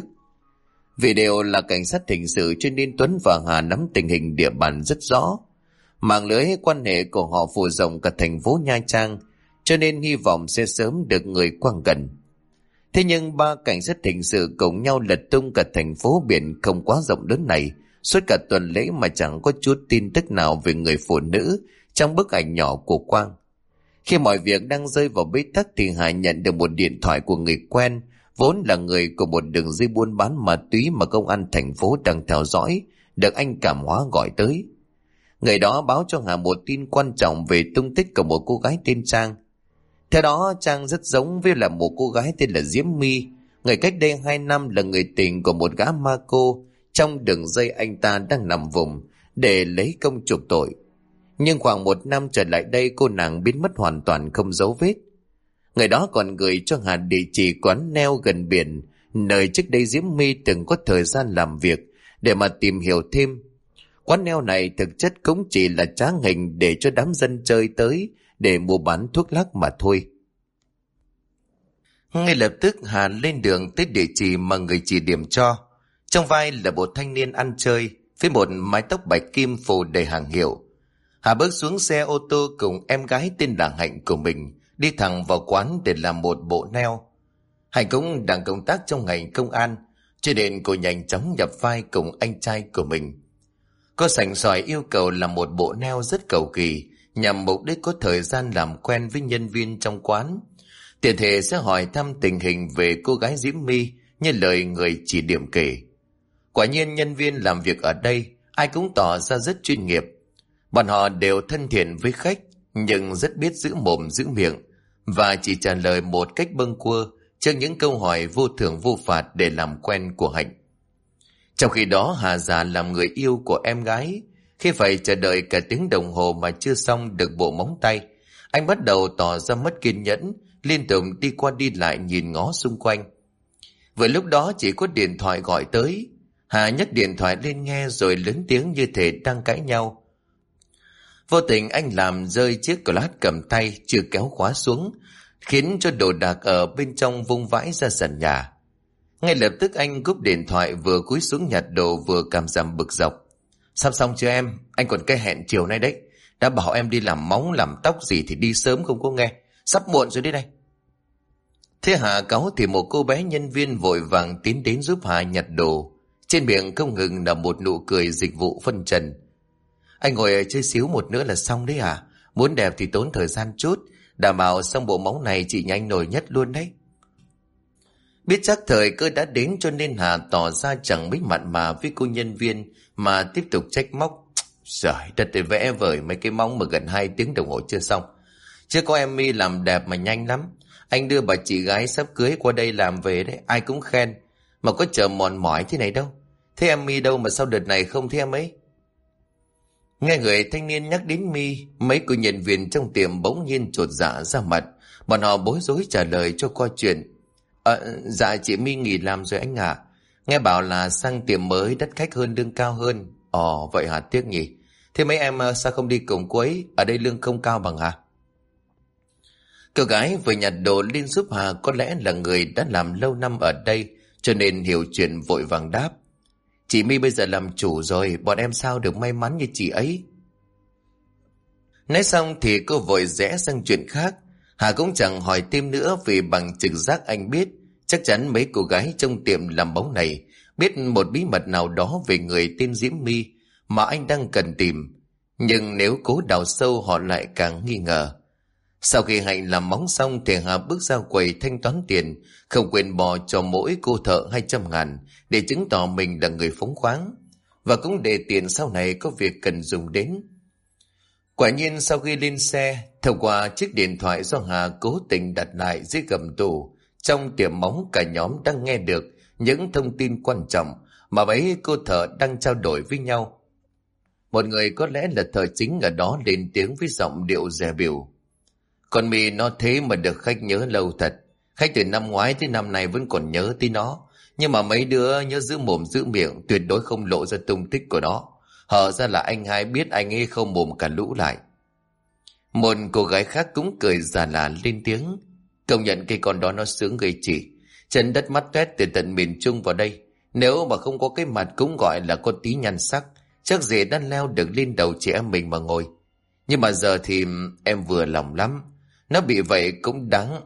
Vì đều là cảnh sát hình sự cho nên Tuấn và Hà nắm tình hình địa bàn rất rõ. Mạng lưới quan hệ của họ phủ rộng cả thành phố Nha Trang, cho nên hy vọng sẽ sớm được người Quang cần. Thế nhưng ba cảnh sát hình sự cùng nhau lật tung cả thành phố biển không quá rộng lớn này suốt cả tuần lễ mà chẳng có chút tin tức nào về người phụ nữ trong bức ảnh nhỏ của Quang. Khi mọi việc đang rơi vào bế tắc thì Hà nhận được một điện thoại của người quen, vốn là người của một đường dây buôn bán ma túy mà công an thành phố đang theo dõi, được anh Cảm Hóa gọi tới. Người đó báo cho Hà một tin quan trọng về tung tích của một cô gái tên Trang. Theo đó, Trang rất giống với là một cô gái tên là Diễm My, người cách đây 2 năm là người tình của một gã ma cô trong đường dây anh ta đang nằm vùng để lấy công chuộc tội. Nhưng khoảng 1 năm trở lại đây, cô nàng biến mất hoàn toàn không dấu vết. Người đó còn gửi cho Hà địa chỉ quán neo gần biển, nơi trước đây Diễm My từng có thời gian làm việc, để mà tìm hiểu thêm. Quán neo này thực chất cũng chỉ là trá hình để cho đám dân chơi tới để mua bán thuốc lắc mà thôi. Ngay lập tức Hà lên đường tới địa chỉ mà người chỉ điểm cho. Trong vai là một thanh niên ăn chơi với một mái tóc bạch kim phủ đầy hàng hiệu. Hà bước xuống xe ô tô cùng em gái tên là Hạnh của mình, đi thẳng vào quán để làm một bộ neo. Hạnh cũng đang công tác trong ngành công an, cho nên cô nhanh chóng nhập vai cùng anh trai của mình. Cô sành sỏi yêu cầu làm một bộ neo rất cầu kỳ, nhằm mục đích có thời gian làm quen với nhân viên trong quán. Tiện thể sẽ hỏi thăm tình hình về cô gái Diễm My như lời người chỉ điểm kể. Quả nhiên nhân viên làm việc ở đây ai cũng tỏ ra rất chuyên nghiệp. Bọn họ đều thân thiện với khách, nhưng rất biết giữ mồm giữ miệng và chỉ trả lời một cách bâng quơ trước những câu hỏi vô thưởng vô phạt để làm quen của Hạnh. Trong khi đó Hà già làm người yêu của em gái, khi phải chờ đợi cả tiếng đồng hồ mà chưa xong được bộ móng tay, anh bắt đầu tỏ ra mất kiên nhẫn, liên tục đi qua đi lại nhìn ngó xung quanh. Vừa lúc đó chỉ có điện thoại gọi tới. Hà nhấc điện thoại lên nghe rồi lớn tiếng như thể đang cãi nhau. Vô tình anh làm rơi chiếc class cầm tay chưa kéo khóa xuống, khiến cho đồ đạc ở bên trong vung vãi ra sàn nhà. Ngay lập tức anh cúp điện thoại, vừa cúi xuống nhặt đồ vừa cảm giảm bực dọc. Sắp xong chưa em? Anh còn cái hẹn chiều nay đấy. Đã bảo em đi làm móng làm tóc gì thì đi sớm không có nghe. Sắp muộn rồi đấy này. Thế Hà cáu thì một cô bé nhân viên vội vàng tiến đến giúp Hà nhặt đồ. Trên miệng không ngừng là một nụ cười dịch vụ phân trần. Anh ngồi chơi xíu một nữa là xong đấy à? Muốn đẹp thì tốn thời gian chút, đảm bảo xong bộ móng này chị nhanh nổi nhất luôn đấy. Biết chắc thời cơ đã đến cho nên Hà tỏ ra chẳng mấy mặn mà với cô nhân viên mà tiếp tục trách móc. Trời đất ơi, vẽ vời mấy cái móng mà gần 2 tiếng đồng hồ chưa xong. Chứ có em My làm đẹp mà nhanh lắm. Anh đưa bà chị gái sắp cưới qua đây làm về đấy, ai cũng khen. Mà có chờ mòn mỏi thế này đâu. Thế em My đâu mà sao đợt này không thấy em ấy? Nghe người thanh niên nhắc đến My, mấy cô nhân viên trong tiệm bỗng nhiên chột dạ ra mặt. Bọn họ bối rối trả lời cho qua chuyện. Dạ chị My nghỉ làm rồi anh ạ. Nghe bảo là sang tiệm mới đắt khách hơn, lương cao hơn. Ồ vậy hả, tiếc nhỉ. Thế mấy em sao không đi cùng cô ấy? Ở đây lương không cao bằng hả? Cô gái vừa nhặt đồ lên giúp Hà có lẽ là người đã làm lâu năm ở đây, cho nên hiểu chuyện vội vàng đáp. Chị My bây giờ làm chủ rồi, bọn em sao được may mắn như chị ấy. Nói xong thì cô vội rẽ sang chuyện khác. Hà cũng chẳng hỏi thêm nữa vì bằng trực giác anh biết chắc chắn mấy cô gái trong tiệm làm bóng này biết một bí mật nào đó về người tên Diễm My mà anh đang cần tìm. Nhưng nếu cố đào sâu họ lại càng nghi ngờ. Sau khi Hạnh làm móng xong thì Hà bước ra quầy thanh toán tiền, không quên bỏ cho mỗi cô thợ 200.000 để chứng tỏ mình là người phóng khoáng, và cũng để tiền sau này có việc cần dùng đến. Quả nhiên sau khi lên xe, thông qua chiếc điện thoại do Hà cố tình đặt lại dưới gầm tủ, trong tiệm móng cả nhóm đang nghe được những thông tin quan trọng mà mấy cô thợ đang trao đổi với nhau. Một người có lẽ là thợ chính ở đó lên tiếng với giọng điệu dè bỉu: "Con My nó thế mà được khách nhớ lâu thật. Khách từ năm ngoái tới năm nay vẫn còn nhớ tới nó. Nhưng mà mấy đứa nhớ giữ mồm giữ miệng, tuyệt đối không lộ ra tung tích của nó. Hở ra là anh hai biết anh ấy không mồm cả lũ lại." Một cô gái khác cũng cười già là lên tiếng: "Công nhận cái con đó nó sướng gây chỉ. Chân đất mắt toét từ tận miền Trung vào đây. Nếu mà không có cái mặt cũng gọi là có tí nhan sắc, chắc gì đã leo được lên đầu chị em mình mà ngồi. Nhưng mà giờ thì em vừa lòng lắm. Nó bị vậy cũng đáng.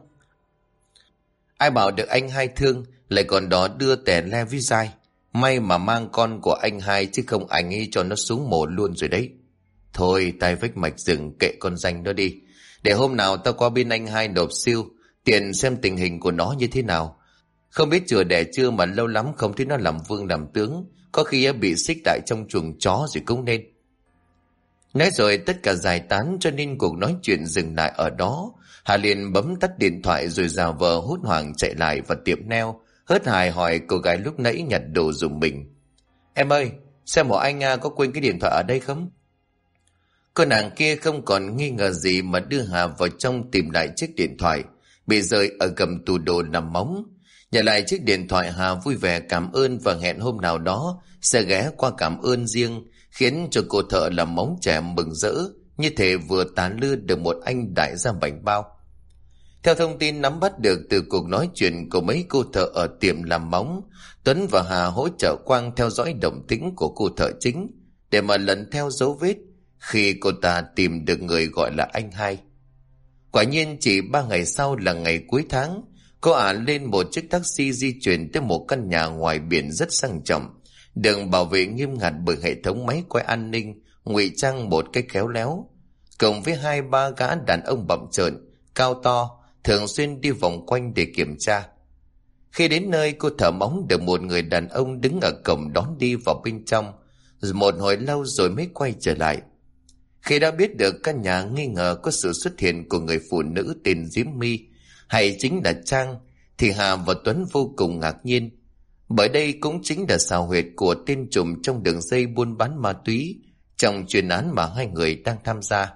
Ai bảo được anh hai thương, lại còn đó đưa tẻ le với dai. May mà mang con của anh hai chứ không anh ấy cho nó xuống mồ luôn rồi đấy. Thôi tay vách mạch rừng kệ con danh đó đi. Để hôm nào tao qua bên anh hai nộp siêu, tiền xem tình hình của nó như thế nào. Không biết chừa đẻ chưa mà lâu lắm không thấy nó làm vương làm tướng. Có khi bị xích lại trong chuồng chó rồi cũng nên." Nói rồi tất cả giải tán, cho nên cuộc nói chuyện dừng lại ở đó. Hà liền bấm tắt điện thoại rồi rào vờ hốt hoảng chạy lại vào tiệm neo, hớt hải hỏi cô gái lúc nãy nhặt đồ dùng mình: "Em ơi, xem một anh có quên cái điện thoại ở đây không?" Cô nàng kia không còn nghi ngờ gì mà đưa Hà vào trong tìm lại chiếc điện thoại bị rơi ở gầm tủ đồ nằm móng. Nhận lại chiếc điện thoại, Hà vui vẻ cảm ơn và hẹn hôm nào đó sẽ ghé qua cảm ơn riêng, khiến cho cô thợ làm móng trẻ mừng rỡ như thể vừa tán lưa được một anh đại gia bảnh bao. Theo thông tin nắm bắt được từ cuộc nói chuyện của mấy cô thợ ở tiệm làm móng, Tuấn và Hà hỗ trợ Quang theo dõi động tĩnh của cô thợ chính để mà lần theo dấu vết khi cô ta tìm được người gọi là anh hai. Quả nhiên chỉ 3 ngày sau là ngày cuối tháng, cô ả lên một chiếc taxi di chuyển tới một căn nhà ngoài biển rất sang trọng, được bảo vệ nghiêm ngặt bởi hệ thống máy quay an ninh ngụy trang một cách khéo léo, cùng với 2-3 gã đàn ông bặm trợn cao to thường xuyên đi vòng quanh để kiểm tra. Khi đến nơi, cô thợ móng được một người đàn ông đứng ở cổng đón đi vào bên trong, một hồi lâu rồi mới quay trở lại. Khi đã biết được căn nhà nghi ngờ có sự xuất hiện của người phụ nữ tên Diễm My, hay chính là Trang, thì Hà và Tuấn vô cùng ngạc nhiên, bởi đây cũng chính là xào huyệt của tên trùm trong đường dây buôn bán ma túy trong chuyên án mà hai người đang tham gia.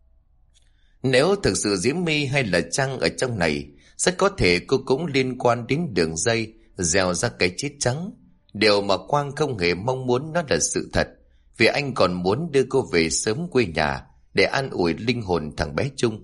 Nếu thực sự Diễm My hay là Trang ở trong này, rất có thể cô cũng liên quan đến đường dây gieo ra cái chết trắng. Điều mà Quang không hề mong muốn nó là sự thật, vì anh còn muốn đưa cô về sớm quê nhà để an ủi linh hồn thằng bé Trung.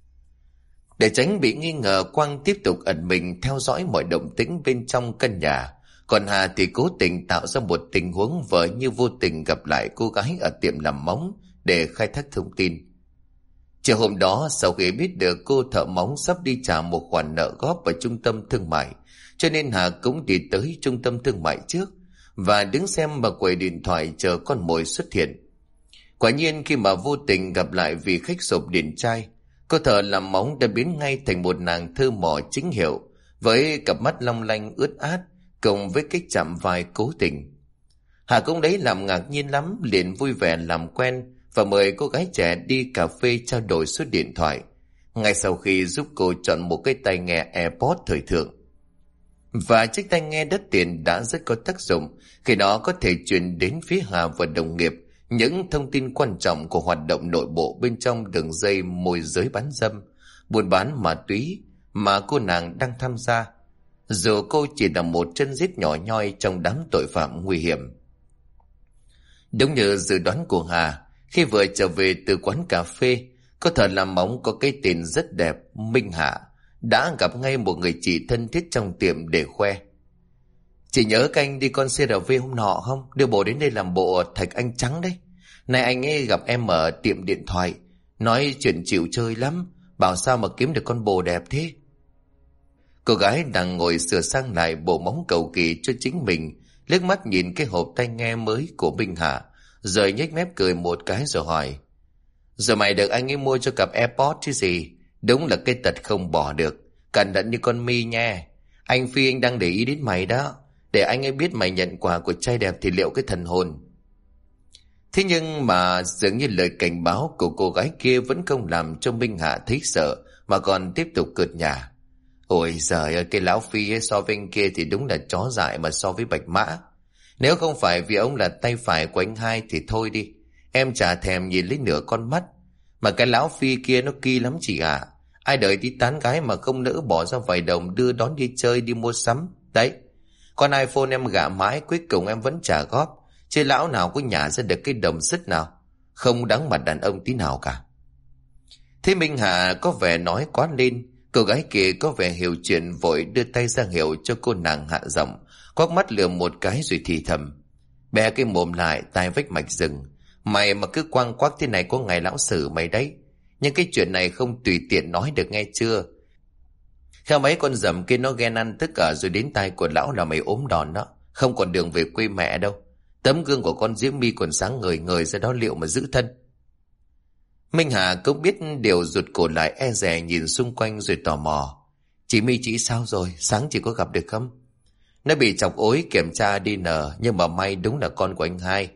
Để tránh bị nghi ngờ, Quang tiếp tục ẩn mình theo dõi mọi động tĩnh bên trong căn nhà, còn Hà thì cố tình tạo ra một tình huống vờ như vô tình gặp lại cô gái ở tiệm làm móng để khai thác thông tin. Chiều hôm đó, sau khi biết được cô thợ móng sắp đi trả một khoản nợ góp ở trung tâm thương mại, cho nên Hà cũng đi tới trung tâm thương mại trước và đứng xem mà quầy điện thoại chờ con mồi xuất hiện. Quả nhiên khi mà vô tình gặp lại vị khách sộp điển trai, cô thợ làm móng đã biến ngay thành một nàng thơ mỏ chính hiệu, với cặp mắt long lanh ướt át cùng với cái chạm vai cố tình. Hà cũng đấy làm ngạc nhiên lắm, liền vui vẻ làm quen và mời cô gái trẻ đi cà phê trao đổi số điện thoại, ngay sau khi giúp cô chọn một cái tai nghe AirPods thời thượng. Và chiếc tai nghe đắt tiền đã rất có tác dụng khi nó có thể truyền đến phía Hà và đồng nghiệp những thông tin quan trọng của hoạt động nội bộ bên trong đường dây môi giới bán dâm, buôn bán ma túy mà cô nàng đang tham gia, dù cô chỉ là một chân rết nhỏ nhoi trong đám tội phạm nguy hiểm. Đúng như dự đoán của Hà, khi vừa trở về từ quán cà phê, cô thợ làm móng có cái tên rất đẹp, Minh Hạ, đã gặp ngay một người chị thân thiết trong tiệm để khoe. Chị nhớ các anh đi con CRV hôm nọ không? Đưa bồ đến đây làm bộ thạch anh trắng đấy. Này anh ấy gặp em ở tiệm điện thoại, nói chuyện chịu chơi lắm, bảo sao mà kiếm được con bồ đẹp thế. Cô gái đang ngồi sửa sang lại bộ móng cầu kỳ cho chính mình, liếc mắt nhìn cái hộp tai nghe mới của Minh Hạ, rồi nhếch mép cười một cái rồi hỏi: Rồi mày được anh ấy mua cho cặp AirPods chứ gì? Đúng là cái tật không bỏ được. Cẩn thận như con mi nha. Anh Phi anh đang để ý đến mày đó. Để anh ấy biết mày nhận quà của trai đẹp thì liệu cái thần hồn. Thế nhưng mà dường như lời cảnh báo của cô gái kia vẫn không làm cho Minh Hạ thấy sợ, mà còn tiếp tục cợt nhả. Ôi giời ơi, cái lão Phi ấy so với anh kia thì đúng là chó dại mà so với bạch mã. Nếu không phải vì ông là tay phải của anh hai thì thôi đi, em chả thèm nhìn lấy nửa con mắt. Mà cái lão Phi kia nó kỳ lắm chị ạ. Ai đợi đi tán gái mà không nỡ bỏ ra vài đồng đưa đón đi chơi đi mua sắm. Đấy, con iPhone em gạ mãi cuối cùng em vẫn trả góp. Chứ lão nào có nhả ra được cái đồng sứt nào. Không đáng mặt đàn ông tí nào cả. Thế Minh Hà có vẻ nói quá lên. Cô gái kia có vẻ hiểu chuyện, vội đưa tay ra hiệu cho cô nàng hạ giọng, quắc mắt lườm một cái rồi thì thầm: Bè cái mồm lại, tai vách mạch rừng. Mày mà cứ quăng quắc thế này có ngày lão xử mày đấy. Nhưng cái chuyện này không tùy tiện nói được nghe chưa. Theo mấy con dầm kia nó ghen ăn tất cả rồi đến tai của lão là mày ốm đòn đó. Không còn đường về quê mẹ đâu. Tấm gương của con Diễm My còn sáng ngời ngời ra đó liệu mà giữ thân. Minh Hà cũng biết điều, rụt cổ lại e dè nhìn xung quanh rồi tò mò: Chị My chị sao rồi, sáng chị có gặp được không? Nó bị chọc ối kiểm tra ADN, nhưng mà may đúng là con của anh hai.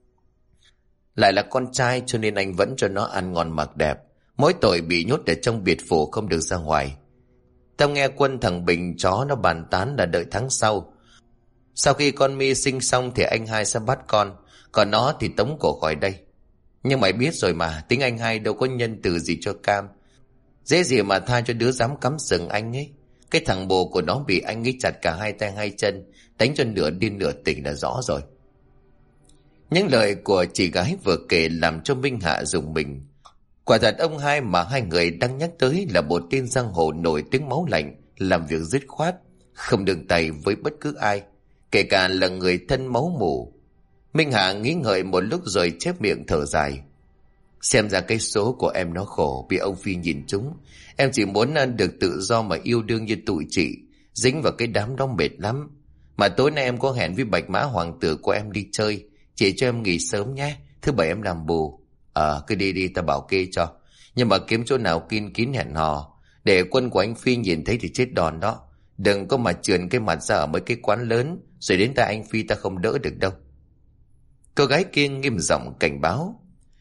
Lại là con trai cho nên anh vẫn cho nó ăn ngon mặc đẹp. Mỗi tội bị nhốt ở trong biệt phủ không được ra ngoài. Tao nghe Quân thằng Bình chó nó bàn tán là đợi tháng sau. Sau khi con My sinh xong thì anh hai sẽ bắt con, còn nó thì tống cổ khỏi đây. Nhưng mày biết rồi mà, tính anh hai đâu có nhân từ gì cho cam. Dễ gì mà tha cho đứa dám cắm sừng anh ấy. Cái thằng bồ của nó bị anh ấy chặt cả hai tay hai chân, đánh cho nửa điên nửa tỉnh là rõ rồi. Những lời của chị gái vừa kể làm cho Minh Hạ rùng mình. Quả thật ông hai mà hai người đang nhắc tới là một tên giang hồ nổi tiếng máu lạnh, làm việc dứt khoát, không đừng tay với bất cứ ai, kể cả là người thân máu mủ. Minh Hạ nghĩ ngợi một lúc rồi chép miệng thở dài: Xem ra cái số của em nó khổ, bị ông Phi nhìn trúng. Em chỉ muốn được tự do mà yêu đương như tụi chị, dính vào cái đám đó mệt lắm. Mà tối nay em có hẹn với Bạch Mã hoàng tử của em đi chơi, chị cho em nghỉ sớm nhé, thứ bảy em làm bù. Cứ đi đi, ta bảo kê cho. Nhưng mà kiếm chỗ nào kín kín hẹn hò, để Quân của anh Phi nhìn thấy thì chết đòn đó. Đừng có mà trườn cái mặt ra ở mấy cái quán lớn, rồi đến tay anh Phi ta không đỡ được đâu. Cô gái kia nghiêm giọng cảnh báo.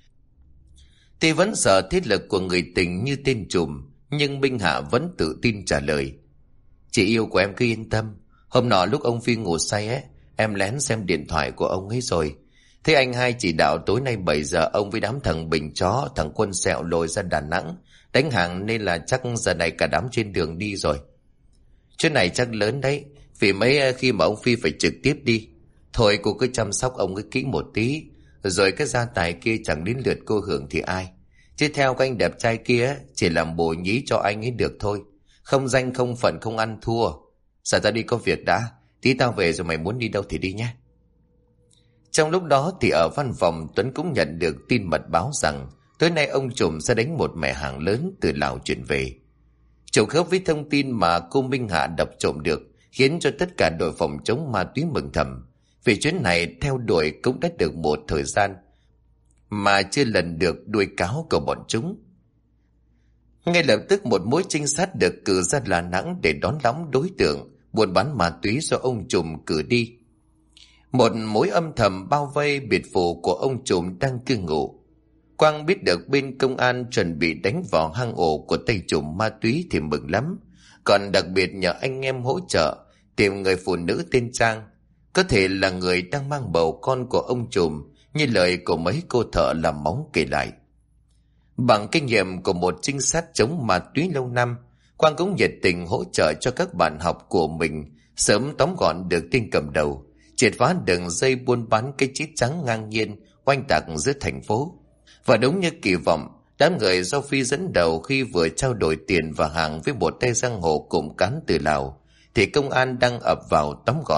Tuy vẫn sợ thế lực của người tình như tên trùm, nhưng Minh Hạ vẫn tự tin trả lời: Chị yêu của em cứ yên tâm. Hôm nọ lúc ông Phi ngủ say ấy, em lén xem điện thoại của ông ấy rồi. Thế anh hai chỉ đạo tối nay 7 giờ ông với đám thằng Bình chó, thằng Quân sẹo lồi ra Đà Nẵng đánh hàng, nên là chắc giờ này cả đám trên đường đi rồi. Chuyện này chắc lớn đấy, vì mấy khi mà ông Phi phải trực tiếp đi. Thôi cô cứ chăm sóc ông ấy kỹ một tí, rồi cái gia tài kia chẳng đến lượt cô hưởng thì ai. Chứ theo cái anh đẹp trai kia chỉ làm bồ nhí cho anh ấy được thôi. Không danh không phận không ăn thua. Sao ta đi có việc đã, tí tao về rồi mày muốn đi đâu thì đi nhé. Trong lúc đó thì ở văn phòng Tuấn cũng nhận được tin mật báo rằng tối nay ông trùm sẽ đánh một mẻ hàng lớn từ Lào chuyển về. Trùng khớp với thông tin mà cô Minh Hạ đọc trộm được, khiến cho tất cả đội phòng chống ma túy mừng thầm. Vì chuyến này theo đuổi cũng đã được một thời gian, mà chưa lần được đuôi cáo của bọn chúng. Ngay lập tức một mũi trinh sát được cử ra Đà Nẵng để đón lõng đối tượng buôn bán ma túy do ông trùm cử đi. Một mối âm thầm bao vây biệt phủ của ông trùm đang cư ngụ. Quang biết được bên công an chuẩn bị đánh vào hang ổ của tay trùm ma túy thì mừng lắm, còn đặc biệt nhờ anh em hỗ trợ tìm người phụ nữ tên Trang, có thể là người đang mang bầu con của ông trùm, như lời của mấy cô thợ làm móng kể lại. Bằng kinh nghiệm của một trinh sát chống ma túy lâu năm, Quang cũng nhiệt tình hỗ trợ cho các bạn học của mình sớm tóm gọn được tên cầm đầu, triệt phá đường dây buôn bán cây chít trắng ngang nhiên oanh tạc giữa thành phố. Và đúng như kỳ vọng, đám người do Phi dẫn đầu khi vừa trao đổi tiền và hàng với một tay giang hồ cụm cán từ Lào, thì công an đang ập vào tóm gọn,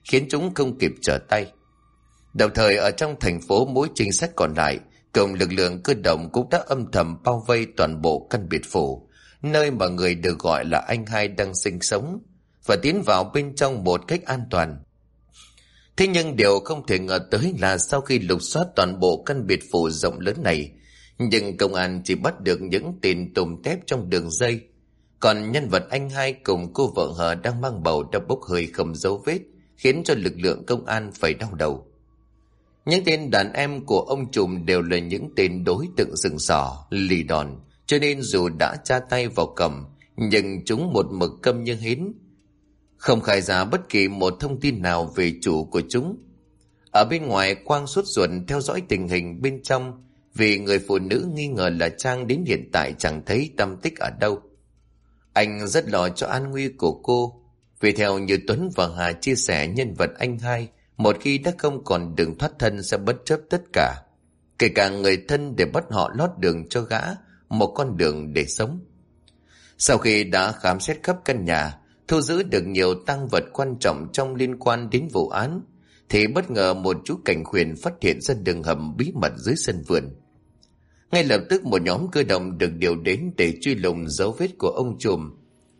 khiến chúng không kịp trở tay. Đồng thời ở trong thành phố, mỗi trinh sát còn lại cùng lực lượng cơ động cũng đã âm thầm bao vây toàn bộ căn biệt phủ, nơi mà người được gọi là anh hai đang sinh sống, và tiến vào bên trong một cách an toàn. Thế nhưng điều không thể ngờ tới là sau khi lục soát toàn bộ căn biệt phủ rộng lớn này, nhưng công an chỉ bắt được những tên tôm tép trong đường dây, còn nhân vật anh hai cùng cô vợ hờ đang mang bầu đã bốc hơi không dấu vết, khiến cho lực lượng công an phải đau đầu. Những tên đàn em của ông trùm đều là những tên đối tượng sừng sỏ, lì đòn, cho nên dù đã tra tay vào cầm, nhưng chúng một mực câm như hến, không khai ra bất kỳ một thông tin nào về chủ của chúng. Ở bên ngoài, Quang sốt ruột theo dõi tình hình bên trong, vì người phụ nữ nghi ngờ là Trang đến hiện tại chẳng thấy tăm tích ở đâu. Anh rất lo cho an nguy của cô, vì theo như Tuấn và Hà chia sẻ, nhân vật anh hai một khi đã không còn đường thoát thân sẽ bất chấp tất cả, kể cả người thân, để bắt họ lót đường cho gã một con đường để sống. Sau khi đã khám xét khắp căn nhà, thu giữ được nhiều tang vật quan trọng trong liên quan đến vụ án, thì bất ngờ một chú cảnh khuyển phát hiện ra đường hầm bí mật dưới sân vườn. Ngay lập tức một nhóm cơ động được điều đến để truy lùng dấu vết của ông trùm.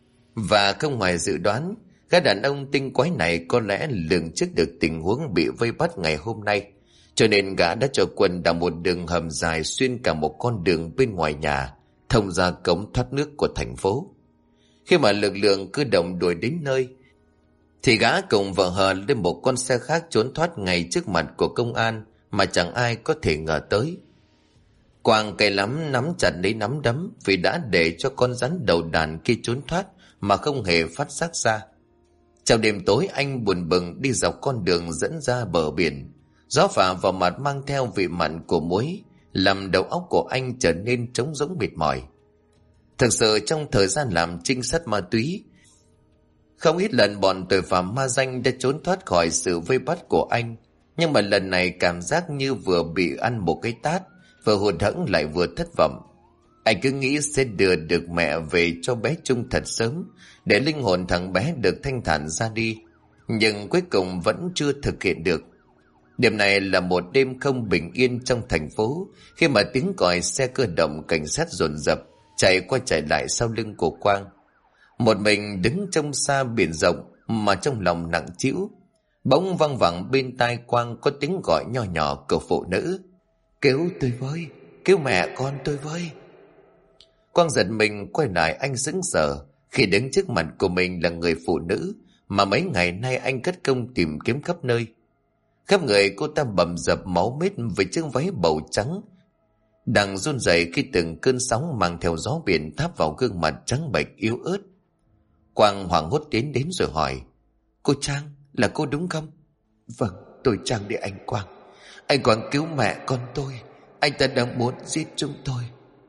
Và không ngoài dự đoán, gã đàn ông tinh quái này có lẽ lường trước được tình huống bị vây bắt ngày hôm nay, cho nên gã đã cho quân đào một đường hầm dài xuyên cả một con đường bên ngoài nhà, thông ra cống thoát nước của thành phố. Khi mà lực lượng cơ động đuổi đến nơi, thì gã cùng vợ hờ lên một con xe khác trốn thoát ngay trước mặt của công an mà chẳng ai có thể ngờ tới. Quang cay lắm nắm chặt lấy nắm đấm, vì đã để cho con rắn đầu đàn kia trốn thoát mà không hề phát giác ra. Trong đêm tối, anh buồn bực đi dọc con đường dẫn ra bờ biển. Gió phả vào mặt mang theo vị mặn của muối, làm đầu óc của anh trở nên trống rỗng mệt mỏi. Thực sự trong thời gian làm trinh sát ma túy, không ít lần bọn tội phạm ma danh đã trốn thoát khỏi sự vây bắt của anh, nhưng mà lần này cảm giác như vừa bị ăn một cái tát, vừa hụt hẫng lại vừa thất vọng. Anh cứ nghĩ sẽ đưa được mẹ về cho bé Trung thật sớm, để linh hồn thằng bé được thanh thản ra đi, nhưng cuối cùng vẫn chưa thực hiện được. Đêm này là một đêm không bình yên trong thành phố, khi mà tiếng còi xe cơ động cảnh sát dồn dập chạy qua chạy lại sau lưng của Quang. Một mình đứng trông xa biển rộng mà trong lòng nặng trĩu. Bỗng văng vẳng bên tai Quang có tiếng gọi nho nhỏ của phụ nữ: "Cứu tôi với, cứu mẹ con tôi với." Quang giật mình quay lại, anh sững sờ khi đứng trước mặt của mình là người phụ nữ mà mấy ngày nay anh cất công tìm kiếm khắp nơi. Khắp người cô ta bầm dập máu mết với chiếc váy bầu trắng đang run rẩy khi từng cơn sóng mang theo gió biển tháp vào gương mặt trắng bệch yếu ớt. Quang hoảng hốt tiến đến rồi hỏi: "Cô Trang, là cô đúng không?" "Vâng, tôi Trang đấy anh Quang. Anh Quang cứu mẹ con tôi. Anh ta đang muốn giết chúng tôi."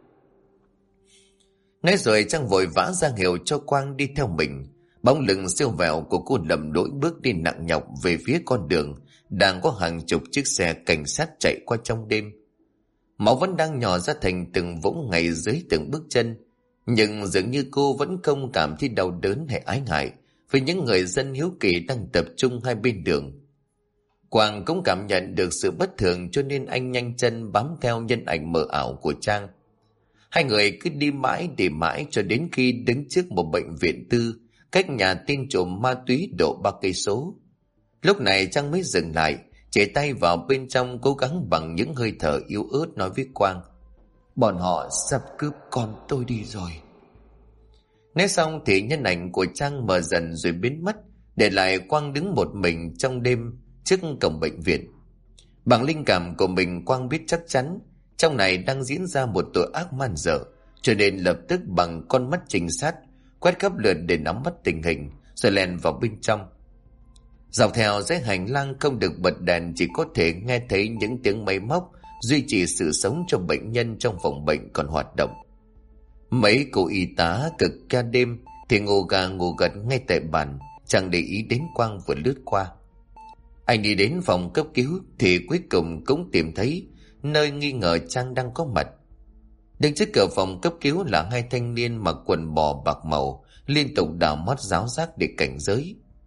Nói rồi Trang vội vã ra hiệu cho Quang đi theo mình. Bóng lưng siêu vẹo của cô lầm lỗi bước đi nặng nhọc về phía con đường đang có hàng chục chiếc xe cảnh sát chạy qua trong đêm. Máu vẫn đang nhỏ ra thành từng vũng ngay dưới từng bước chân, nhưng dường như cô vẫn không cảm thấy đau đớn hay ái ngại với những người dân hiếu kỳ đang tập trung hai bên đường. Quang cũng cảm nhận được sự bất thường, cho nên anh nhanh chân bám theo nhân ảnh mờ ảo của Trang. Hai người cứ đi mãi cho đến khi đứng trước một bệnh viện tư cách nhà tin trộm ma túy độ 3 cây số. Lúc này Trang mới dừng lại, chĩa tay vào bên trong, cố gắng bằng những hơi thở yếu ớt nói với Quang: "Bọn họ sắp cướp con tôi đi rồi." Nói xong thì nhân ảnh của Trang mờ dần rồi biến mất, để lại Quang đứng một mình trong đêm trước cổng bệnh viện. Bằng linh cảm của mình, Quang biết chắc chắn trong này đang diễn ra một tội ác man dợ, cho nên lập tức bằng con mắt trinh sát quét khắp lượt để nắm bắt tình hình, rồi lèn vào bên trong. Dọc theo dãy hành lang không được bật đèn, chỉ có thể nghe thấy những tiếng máy móc duy trì sự sống cho bệnh nhân trong phòng bệnh còn hoạt động. Mấy cô y tá cực ca đêm thì ngủ gà ngủ gật ngay tại bàn, chẳng để ý đến Quang vừa lướt qua. Anh đi đến phòng cấp cứu thì cuối cùng cũng tìm thấy nơi nghi ngờ Trang đang có mặt. Đứng trước cửa phòng cấp cứu là hai thanh niên mặc quần bò bạc màu, liên tục đảo mắt giáo giác để cảnh giới.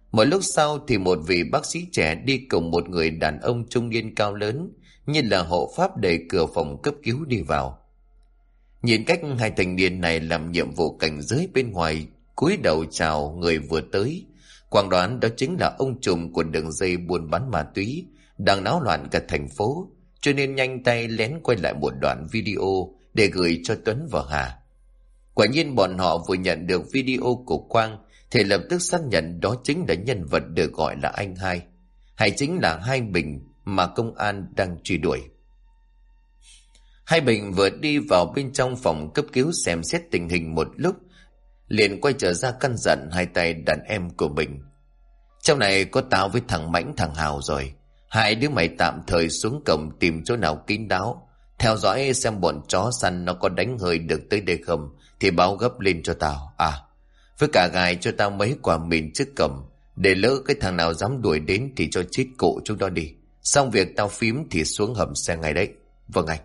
Một lúc sau thì một vị bác sĩ trẻ đi cùng một người đàn ông trung niên cao lớn, như là hộ pháp, đẩy cửa phòng cấp cứu đi vào. Nhìn cách hai thanh niên này làm nhiệm vụ cảnh giới bên ngoài, cúi đầu chào người vừa tới, Quang đoán đó chính là ông trùm của đường dây buôn bán ma túy đang náo loạn cả thành phố, cho nên nhanh tay lén quay lại một đoạn video để gửi cho Tuấn và Hà. Quả nhiên bọn họ vừa nhận được video của Quang thì lập tức xác nhận đó chính là nhân vật được gọi là anh Hai, hay chính là Hai Bình mà công an đang truy đuổi. Hai Bình vừa đi vào bên trong phòng cấp cứu xem xét tình hình một lúc, liền quay trở ra căn dặn hai tay đàn em của mình: "Trong này có tao với thằng Mãnh thằng Hào rồi. Hai đứa mày tạm thời xuống cổng tìm chỗ nào kín đáo, theo dõi xem bọn chó săn nó có đánh hơi được tới đây không thì báo gấp lên cho tao. Với cả gài cho tao mấy quả mìn trước cổng, để lỡ cái thằng nào dám đuổi đến thì cho chết cụ chúng nó đi. Xong việc tao phím thì xuống hầm xe ngay đấy." "Vâng anh."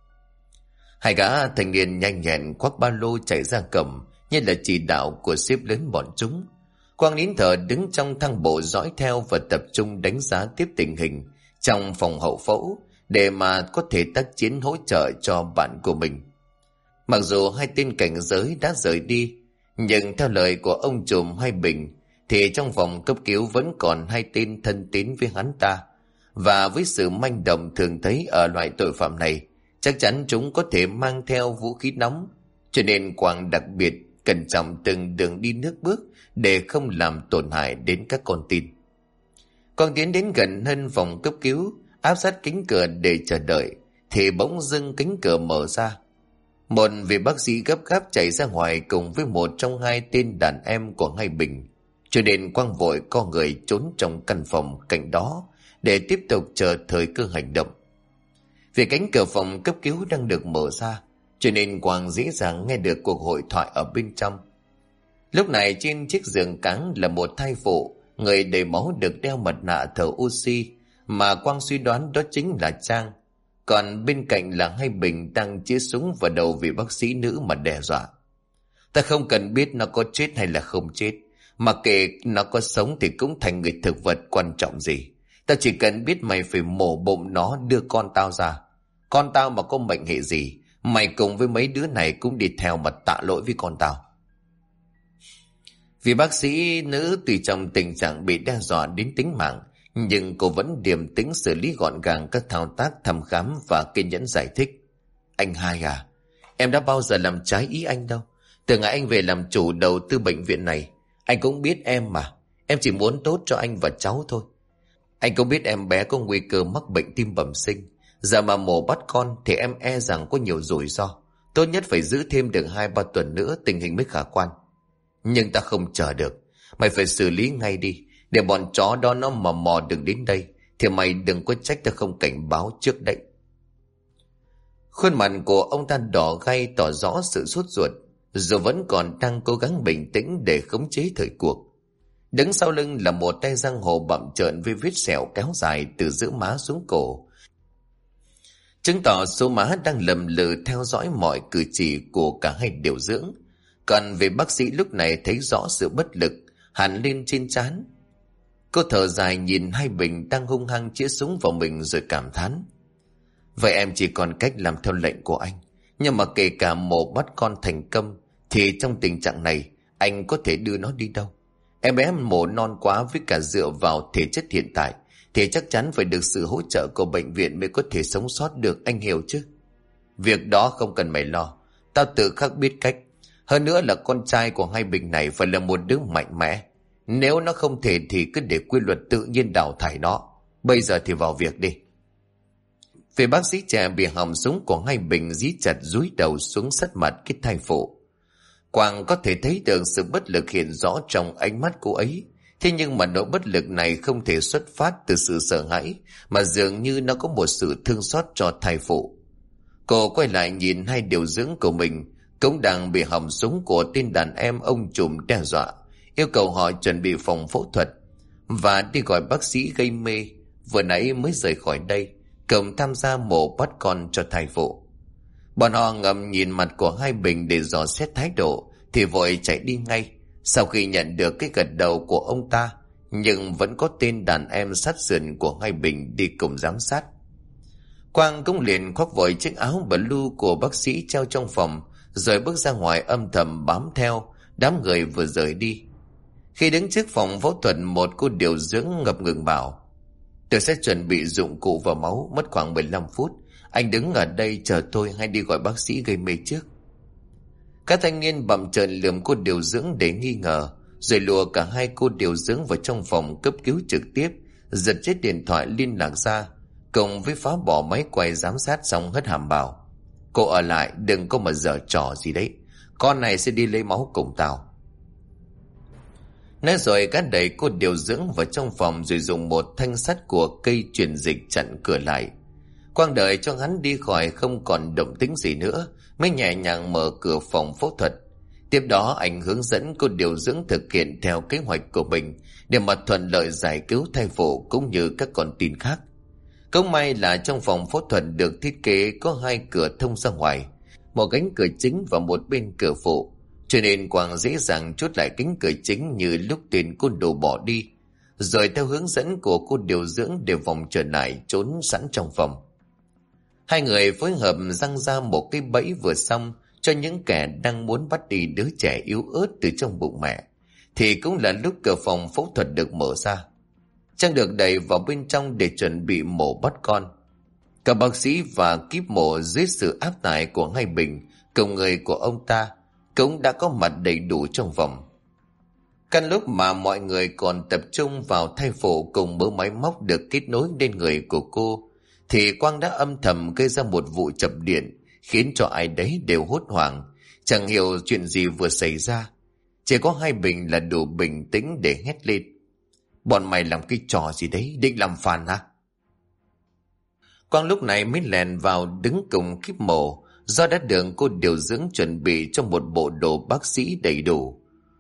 Hai gã thanh niên nhanh nhẹn khoác ba lô chạy ra cổng, như là chỉ đạo của sếp lớn bọn chúng. Quang nín thở đứng trong thang bộ dõi theo và tập trung đánh giá tiếp tình hình trong phòng hậu phẫu để mà có thể tác chiến hỗ trợ cho bạn của mình. Mặc dù hai tên cảnh giới đã rời đi, nhưng theo lời của ông trùm Hai Bình thì trong phòng cấp cứu vẫn còn hai tên thân tín với hắn ta, và với sự manh động thường thấy ở loại tội phạm này, chắc chắn chúng có thể mang theo vũ khí nóng, cho nên Quang đặc biệt cẩn trọng từng đường đi nước bước để không làm tổn hại đến các con tin. Quang tiến đến gần hơn phòng cấp cứu, áp sát cánh cửa để chờ đợi, thì bỗng dưng cánh cửa mở ra. Một vị bác sĩ gấp gáp chạy ra ngoài cùng với một trong hai tên đàn em của Hai Bình, cho nên Quang vội co người trốn trong căn phòng cạnh đó để tiếp tục chờ thời cơ hành động. Vì cánh cửa phòng cấp cứu đang được mở ra, cho nên Quang dễ dàng nghe được cuộc hội thoại ở bên trong. Lúc này trên chiếc giường cáng là một thai phụ, người đầy máu được đeo mặt nạ thở oxy, mà Quang suy đoán đó chính là Trang. Còn bên cạnh là Hai Bình đang chĩa súng vào đầu vị bác sĩ nữ mà đe dọa: "Ta không cần biết nó có chết hay là không chết, mà kệ nó có sống thì cũng thành người thực vật, quan trọng gì. Ta chỉ cần biết mày phải mổ bụng nó đưa con tao ra. Con tao mà có mệnh hệ gì, mày cùng với mấy đứa này cũng đi theo mà tạ lỗi với con tao." Vì bác sĩ nữ tuy trong tình trạng bị đe dọa đến tính mạng, nhưng cô vẫn điềm tĩnh xử lý gọn gàng các thao tác thăm khám và kiên nhẫn giải thích: "Anh Hai à, em đã bao giờ làm trái ý anh đâu. Từ ngày anh về làm chủ đầu tư bệnh viện này, anh cũng biết em mà. Em chỉ muốn tốt cho anh và cháu thôi. Anh cũng biết em bé có nguy cơ mắc bệnh tim bẩm sinh. Giờ mà mổ bắt con thì em e rằng có nhiều rủi ro. Tốt nhất phải giữ thêm được 2-3 tuần nữa tình hình mới khả quan. Nhưng ta không chờ được. Mày phải xử lý ngay đi. Để bọn chó đó nó mà mò được đến đây thì mày đừng có trách ta không cảnh báo trước đấy." Khuôn mặt của ông ta đỏ gay tỏ rõ sự sốt ruột, dù vẫn còn đang cố gắng bình tĩnh để khống chế thời cuộc. Đứng sau lưng là một tay giang hồ bặm trợn với vết sẹo kéo dài từ giữa má xuống cổ, chứng tỏ số má đang lầm lừ theo dõi mọi cử chỉ của cả hai điều dưỡng. Còn về bác sĩ lúc này thấy rõ sự bất lực hằn lên trên trán. Cô thở dài nhìn Hai Bình đang hung hăng chĩa súng vào mình rồi cảm thán: "Vậy em chỉ còn cách làm theo lệnh của anh. Nhưng mà kể cả mổ bắt con thành công thì trong tình trạng này anh có thể đưa nó đi đâu? Em bé mổ non quá, với cả dựa vào thể chất hiện tại thì chắc chắn phải được sự hỗ trợ của bệnh viện mới có thể sống sót được, anh hiểu chứ? Việc đó không cần mày lo, tao tự khắc biết cách. Hơn nữa là con trai của Hai Bình này phải là một đứa mạnh mẽ. Nếu nó không thể thì cứ để quy luật tự nhiên đào thải nó. Bây giờ thì vào việc đi." Vì bác sĩ trẻ bị họng súng của Hai Bình dí chặt dúi đầu xuống sát mặt cái thai phụ. Quang có thể thấy được sự bất lực hiện rõ trong ánh mắt cô ấy. Thế nhưng mà nỗi bất lực này không thể xuất phát từ sự sợ hãi, mà dường như nó có một sự thương xót cho thai phụ. Cô quay lại nhìn hai điều dưỡng của mình cũng đang bị họng súng của tên đàn em ông trùm đe dọa, yêu cầu họ chuẩn bị phòng phẫu thuật và đi gọi bác sĩ gây mê vừa nãy mới rời khỏi đây, cùng tham gia mổ bắt con cho thai phụ. Bọn họ ngầm nhìn mặt của Hai Bình để dò xét thái độ thì vội chạy đi ngay. Sau khi nhận được cái gật đầu của ông ta, nhưng vẫn có tên đàn em sát sườn của Hai Bình đi cùng giám sát. Quang cũng liền khoác vội chiếc áo blue của bác sĩ treo trong phòng, rồi bước ra ngoài âm thầm bám theo đám người vừa rời đi. Khi đứng trước phòng phẫu thuật, một cô điều dưỡng ngập ngừng bảo: "Tôi sẽ chuẩn bị dụng cụ và máu, mất khoảng 15 phút. Anh đứng ở đây chờ tôi hay đi gọi bác sĩ gây mê trước?" Các thanh niên bặm trợn lườm cô điều dưỡng để nghi ngờ, rồi lùa cả hai cô điều dưỡng vào trong phòng cấp cứu trực tiếp, giật chiếc điện thoại liên lạc ra, cùng với phá bỏ máy quay giám sát, xong hất hàm bảo: "Cô ở lại, đừng có mà giở trò gì đấy. Con này sẽ đi lấy máu cùng tao." Nói rồi gã đẩy cô điều dưỡng vào trong phòng, rồi dùng một thanh sắt của cây truyền dịch chặn cửa lại. Quang đợi cho hắn đi khỏi không còn động tĩnh gì nữa, mới nhẹ nhàng mở cửa phòng phẫu thuật. Tiếp đó anh hướng dẫn cô điều dưỡng thực hiện theo kế hoạch của mình để mà thuận lợi giải cứu thai phụ cũng như các con tin khác. Cũng may là trong phòng phẫu thuật được thiết kế có hai cửa thông ra ngoài, một cánh cửa chính và một bên cửa phụ, cho nên Quang dễ dàng chốt lại cánh cửa chính như lúc tên côn đồ bỏ đi, rồi theo hướng dẫn của cô điều dưỡng để vòng trở lại trốn sẵn trong phòng. Hai người phối hợp giăng ra một cái bẫy vừa xong cho những kẻ đang muốn bắt đi đứa trẻ yếu ớt từ trong bụng mẹ, thì cũng là lúc cửa phòng phẫu thuật được mở ra. Trang được đẩy vào bên trong để chuẩn bị mổ bắt con. Cả bác sĩ và kíp mổ dưới sự áp tải của Hai Bình cùng người của ông ta cũng đã có mặt đầy đủ trong phòng. Căn lúc mà mọi người còn tập trung vào thai phụ cùng mớ máy móc được kết nối lên người của cô, thì Quang đã âm thầm gây ra một vụ chập điện, khiến cho ai đấy đều hốt hoảng, chẳng hiểu chuyện gì vừa xảy ra. Chỉ có Hai Bình là đủ bình tĩnh để hét lên: "Bọn mày làm cái trò gì đấy, định làm phản hả?" Quang lúc này mới lèn vào đứng cùng kíp mổ, do đã được cô điều dưỡng chuẩn bị trong một bộ đồ bác sĩ đầy đủ,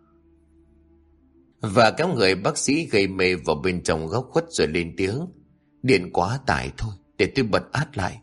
và kéo người bác sĩ gây mê vào bên trong góc khuất rồi lên tiếng: "Điện quá tải thôi, để tôi bật át lại."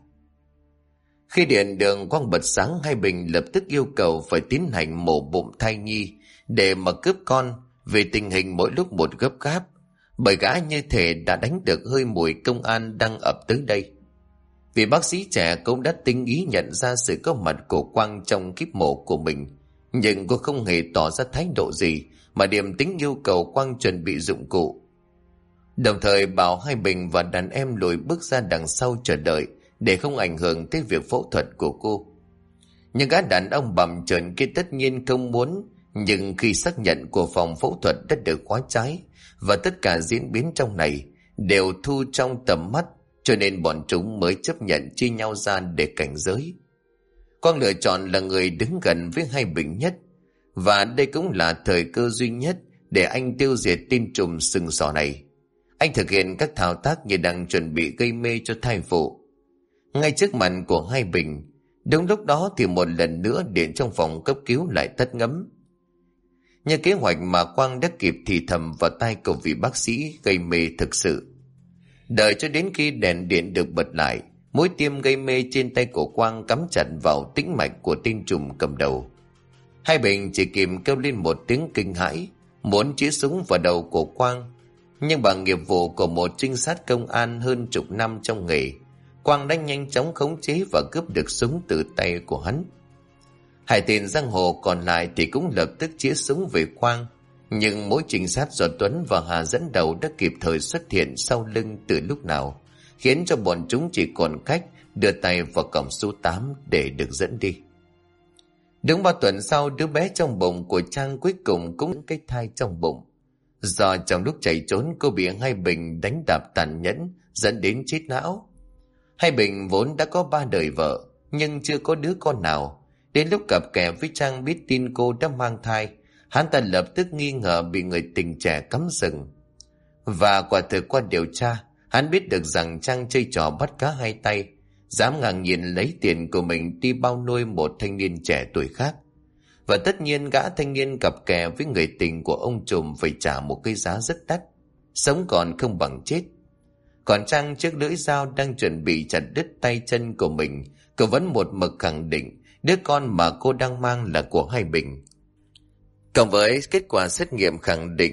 Khi điện đường Quang bật sáng, Hai Bình lập tức yêu cầu phải tiến hành mổ bụng thai nhi để mà cướp con, vì tình hình mỗi lúc một gấp gáp, bởi gã như thể đã đánh được hơi mùi công an đang ập tới đây. Vì bác sĩ trẻ cũng đã tinh ý nhận ra sự có mặt của Quang trong kíp mổ của mình, nhưng cô không hề tỏ ra thái độ gì, mà điềm tĩnh yêu cầu Quang chuẩn bị dụng cụ, đồng thời bảo Hai Bình và đàn em lùi bước ra đằng sau chờ đợi để không ảnh hưởng tới việc phẫu thuật của cô. Nhưng gã đàn ông bầm trợn kia tất nhiên không muốn, nhưng khi xác nhận của phòng phẫu thuật đã được khóa trái và tất cả diễn biến trong này đều thu trong tầm mắt, cho nên bọn chúng mới chấp nhận chia nhau ra để cảnh giới. Quang lựa chọn là người đứng gần với Hai Bình nhất, và đây cũng là thời cơ duy nhất để anh tiêu diệt tên trùm sừng sỏ này. Anh thực hiện các thao tác như đang chuẩn bị gây mê cho thai phụ ngay trước mặt của Hai Bình. Đúng lúc đó thì một lần nữa điện trong phòng cấp cứu lại tắt ngấm. Như kế hoạch mà Quang đã kịp thì thầm vào tai của vị bác sĩ gây mê thực sự. Đợi cho đến khi đèn điện được bật lại, mũi tiêm gây mê trên tay của Quang cắm chặt vào tĩnh mạch của tên trùm cầm đầu. Hai Bình chỉ kịp kêu lên một tiếng kinh hãi, muốn chĩa súng vào đầu của Quang, nhưng bằng nghiệp vụ của một trinh sát công an hơn chục năm trong nghề, Quang đã nhanh chóng khống chế và cướp được súng từ tay của hắn. Hai tên giang hồ còn lại thì cũng lập tức chĩa súng về Quang, nhưng mỗi trinh sát do Tuấn và Hà dẫn đầu đã kịp thời xuất hiện sau lưng từ lúc nào, khiến cho bọn chúng chỉ còn cách đưa tay vào cổng số 8 để được dẫn đi. Đúng 3 tuần sau, đứa bé trong bụng của Trang cuối cùng cũng cái thai trong bụng. Do trong lúc chạy trốn, cô bị Hai Bình đánh đạp tàn nhẫn dẫn đến chết não. Hai Bình vốn đã có 3 đời vợ nhưng chưa có đứa con nào. Đến lúc cặp kè với Trang biết tin cô đã mang thai, hắn ta lập tức nghi ngờ bị người tình trẻ cắm sừng. Và quả thực qua điều tra, hắn biết được rằng Trang chơi trò bắt cá hai tay, dám ngang nhiên lấy tiền của mình đi bao nuôi một thanh niên trẻ tuổi khác. Và tất nhiên gã thanh niên cặp kè với người tình của ông trùm phải trả một cái giá rất đắt, sống còn không bằng chết. Còn Trang trước lưỡi dao đang chuẩn bị chặt đứt tay chân của mình, cô vẫn một mực khẳng định đứa con mà cô đang mang là của Hai Bình. Cộng với kết quả xét nghiệm khẳng định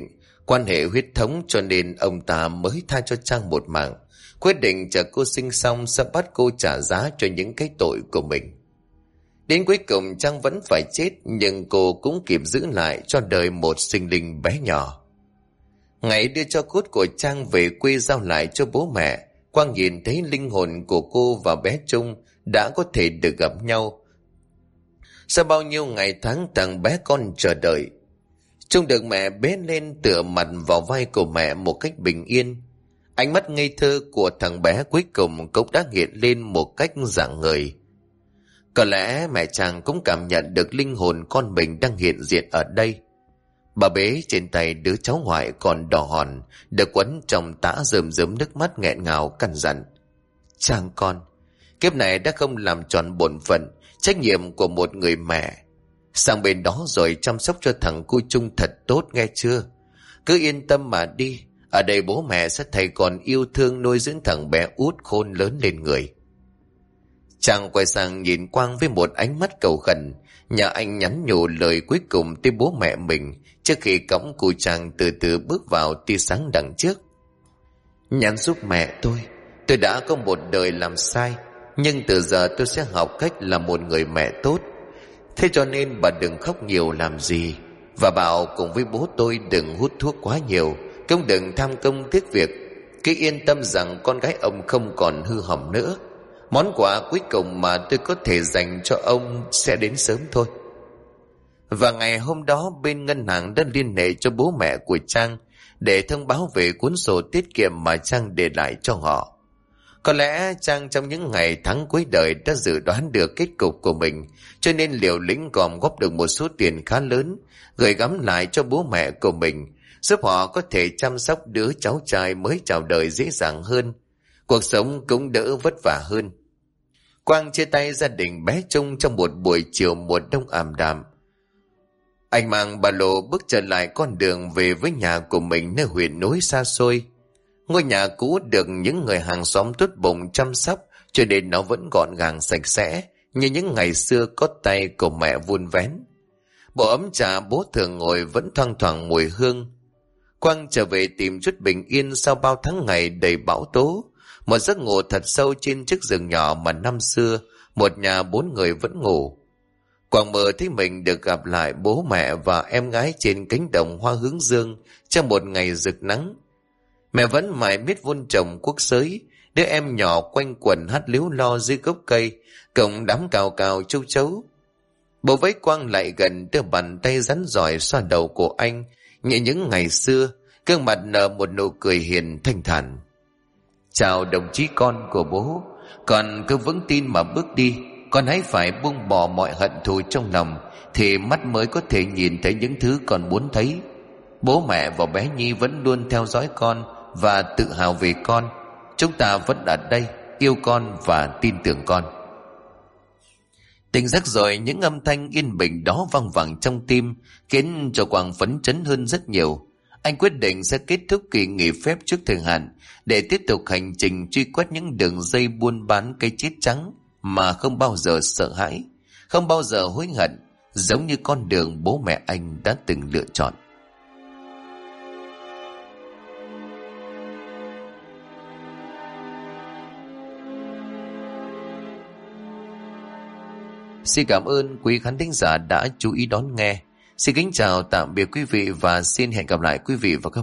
quan hệ huyết thống, cho nên ông ta mới tha cho Trang một mạng, quyết định chờ cô sinh xong sẽ bắt cô trả giá cho những cái tội của mình. Đến cuối cùng Trang vẫn phải chết, nhưng cô cũng kịp giữ lại cho đời một sinh linh bé nhỏ. Ngày đưa cho cốt của Trang về quê giao lại cho bố mẹ, Quang nhìn thấy linh hồn của cô và bé Trung đã có thể được gặp nhau. Sau bao nhiêu ngày tháng thằng bé con chờ đợi, Trung được mẹ bế lên tựa mặt vào vai của mẹ một cách bình yên. Ánh mắt ngây thơ của thằng bé cuối cùng cũng đã hiện lên một cách rạng ngời. Có lẽ mẹ chàng cũng cảm nhận được linh hồn con mình đang hiện diện ở đây. Bà bế trên tay đứa cháu ngoại còn đỏ hòn, được quấn trong tã rơm rớm nước mắt nghẹn ngào căn dặn: Trang con, kiếp này đã không làm tròn bổn phận, trách nhiệm của một người mẹ. Sang bên đó rồi chăm sóc cho thằng cu Trung thật tốt, nghe chưa? Cứ yên tâm mà đi, ở đây bố mẹ sẽ thầy còn yêu thương nuôi dưỡng thằng bé út khôn lớn lên người. Chàng quay sang nhìn Quang với một ánh mắt cầu khẩn, nhà anh nhắn nhủ lời cuối cùng tới bố mẹ mình trước khi cõng cụ chàng từ từ bước vào tia sáng đằng trước. Nhắn giúp mẹ tôi đã có một đời làm sai, nhưng từ giờ tôi sẽ học cách là một người mẹ tốt. Thế cho nên bà đừng khóc nhiều làm gì, và bảo cùng với bố tôi đừng hút thuốc quá nhiều, cũng đừng tham công tiếc việc. Cứ yên tâm rằng con gái ông không còn hư hỏng nữa. Món quà cuối cùng mà tôi có thể dành cho ông sẽ đến sớm thôi. Và ngày hôm đó bên ngân hàng đã liên hệ cho bố mẹ của Trang để thông báo về cuốn sổ tiết kiệm mà Trang để lại cho họ. Có lẽ Trang trong những ngày tháng cuối đời đã dự đoán được kết cục của mình, cho nên liều lĩnh gom góp được một số tiền khá lớn, gửi gắm lại cho bố mẹ của mình, giúp họ có thể chăm sóc đứa cháu trai mới chào đời dễ dàng hơn, cuộc sống cũng đỡ vất vả hơn. Quang chia tay gia đình bé Trung trong một buổi chiều mùa đông ảm đạm. Anh mang ba lô bước trở lại con đường về với nhà của mình nơi huyện núi xa xôi. Ngôi nhà cũ được những người hàng xóm tốt bụng chăm sóc, cho nên nó vẫn gọn gàng sạch sẽ như những ngày xưa có tay của mẹ vun vén. Bộ ấm trà bố thường ngồi vẫn thoang thoảng mùi hương. Quang trở về tìm chút bình yên sau bao tháng ngày đầy bão tố, một giấc ngủ thật sâu trên chiếc giường nhỏ mà năm xưa một nhà 4 người vẫn ngủ. Quang mơ thấy mình được gặp lại bố mẹ và em gái trên cánh đồng hoa hướng dương trong một ngày rực nắng. Mẹ vẫn mải miết vun trồng cuốc xới, đứa em nhỏ quanh quần hát líu lo dưới gốc cây, cộng đám cào cào châu chấu. Bố với Quang lại gần, đưa bàn tay rắn giỏi xoa đầu của anh, như những ngày xưa, gương mặt nở một nụ cười hiền thanh thản. Chào đồng chí con của bố, con cứ vững tin mà bước đi, con hãy phải buông bỏ mọi hận thù trong lòng, thì mắt mới có thể nhìn thấy những thứ con muốn thấy. Bố mẹ và bé Nhi vẫn luôn theo dõi con và tự hào về con. Chúng ta vẫn ở đây, yêu con và tin tưởng con. Tỉnh giấc rồi, những âm thanh yên bình đó vang vẳng trong tim, khiến cho Quang phấn chấn hơn rất nhiều. Anh quyết định sẽ kết thúc kỳ nghỉ phép trước thời hạn để tiếp tục hành trình truy quét những đường dây buôn bán cây chết trắng mà không bao giờ sợ hãi, không bao giờ hối hận, giống như con đường bố mẹ anh đã từng lựa chọn. Xin cảm ơn quý khán thính giả đã chú ý đón nghe. Xin kính chào tạm biệt quý vị và xin hẹn gặp lại quý vị và các bạn.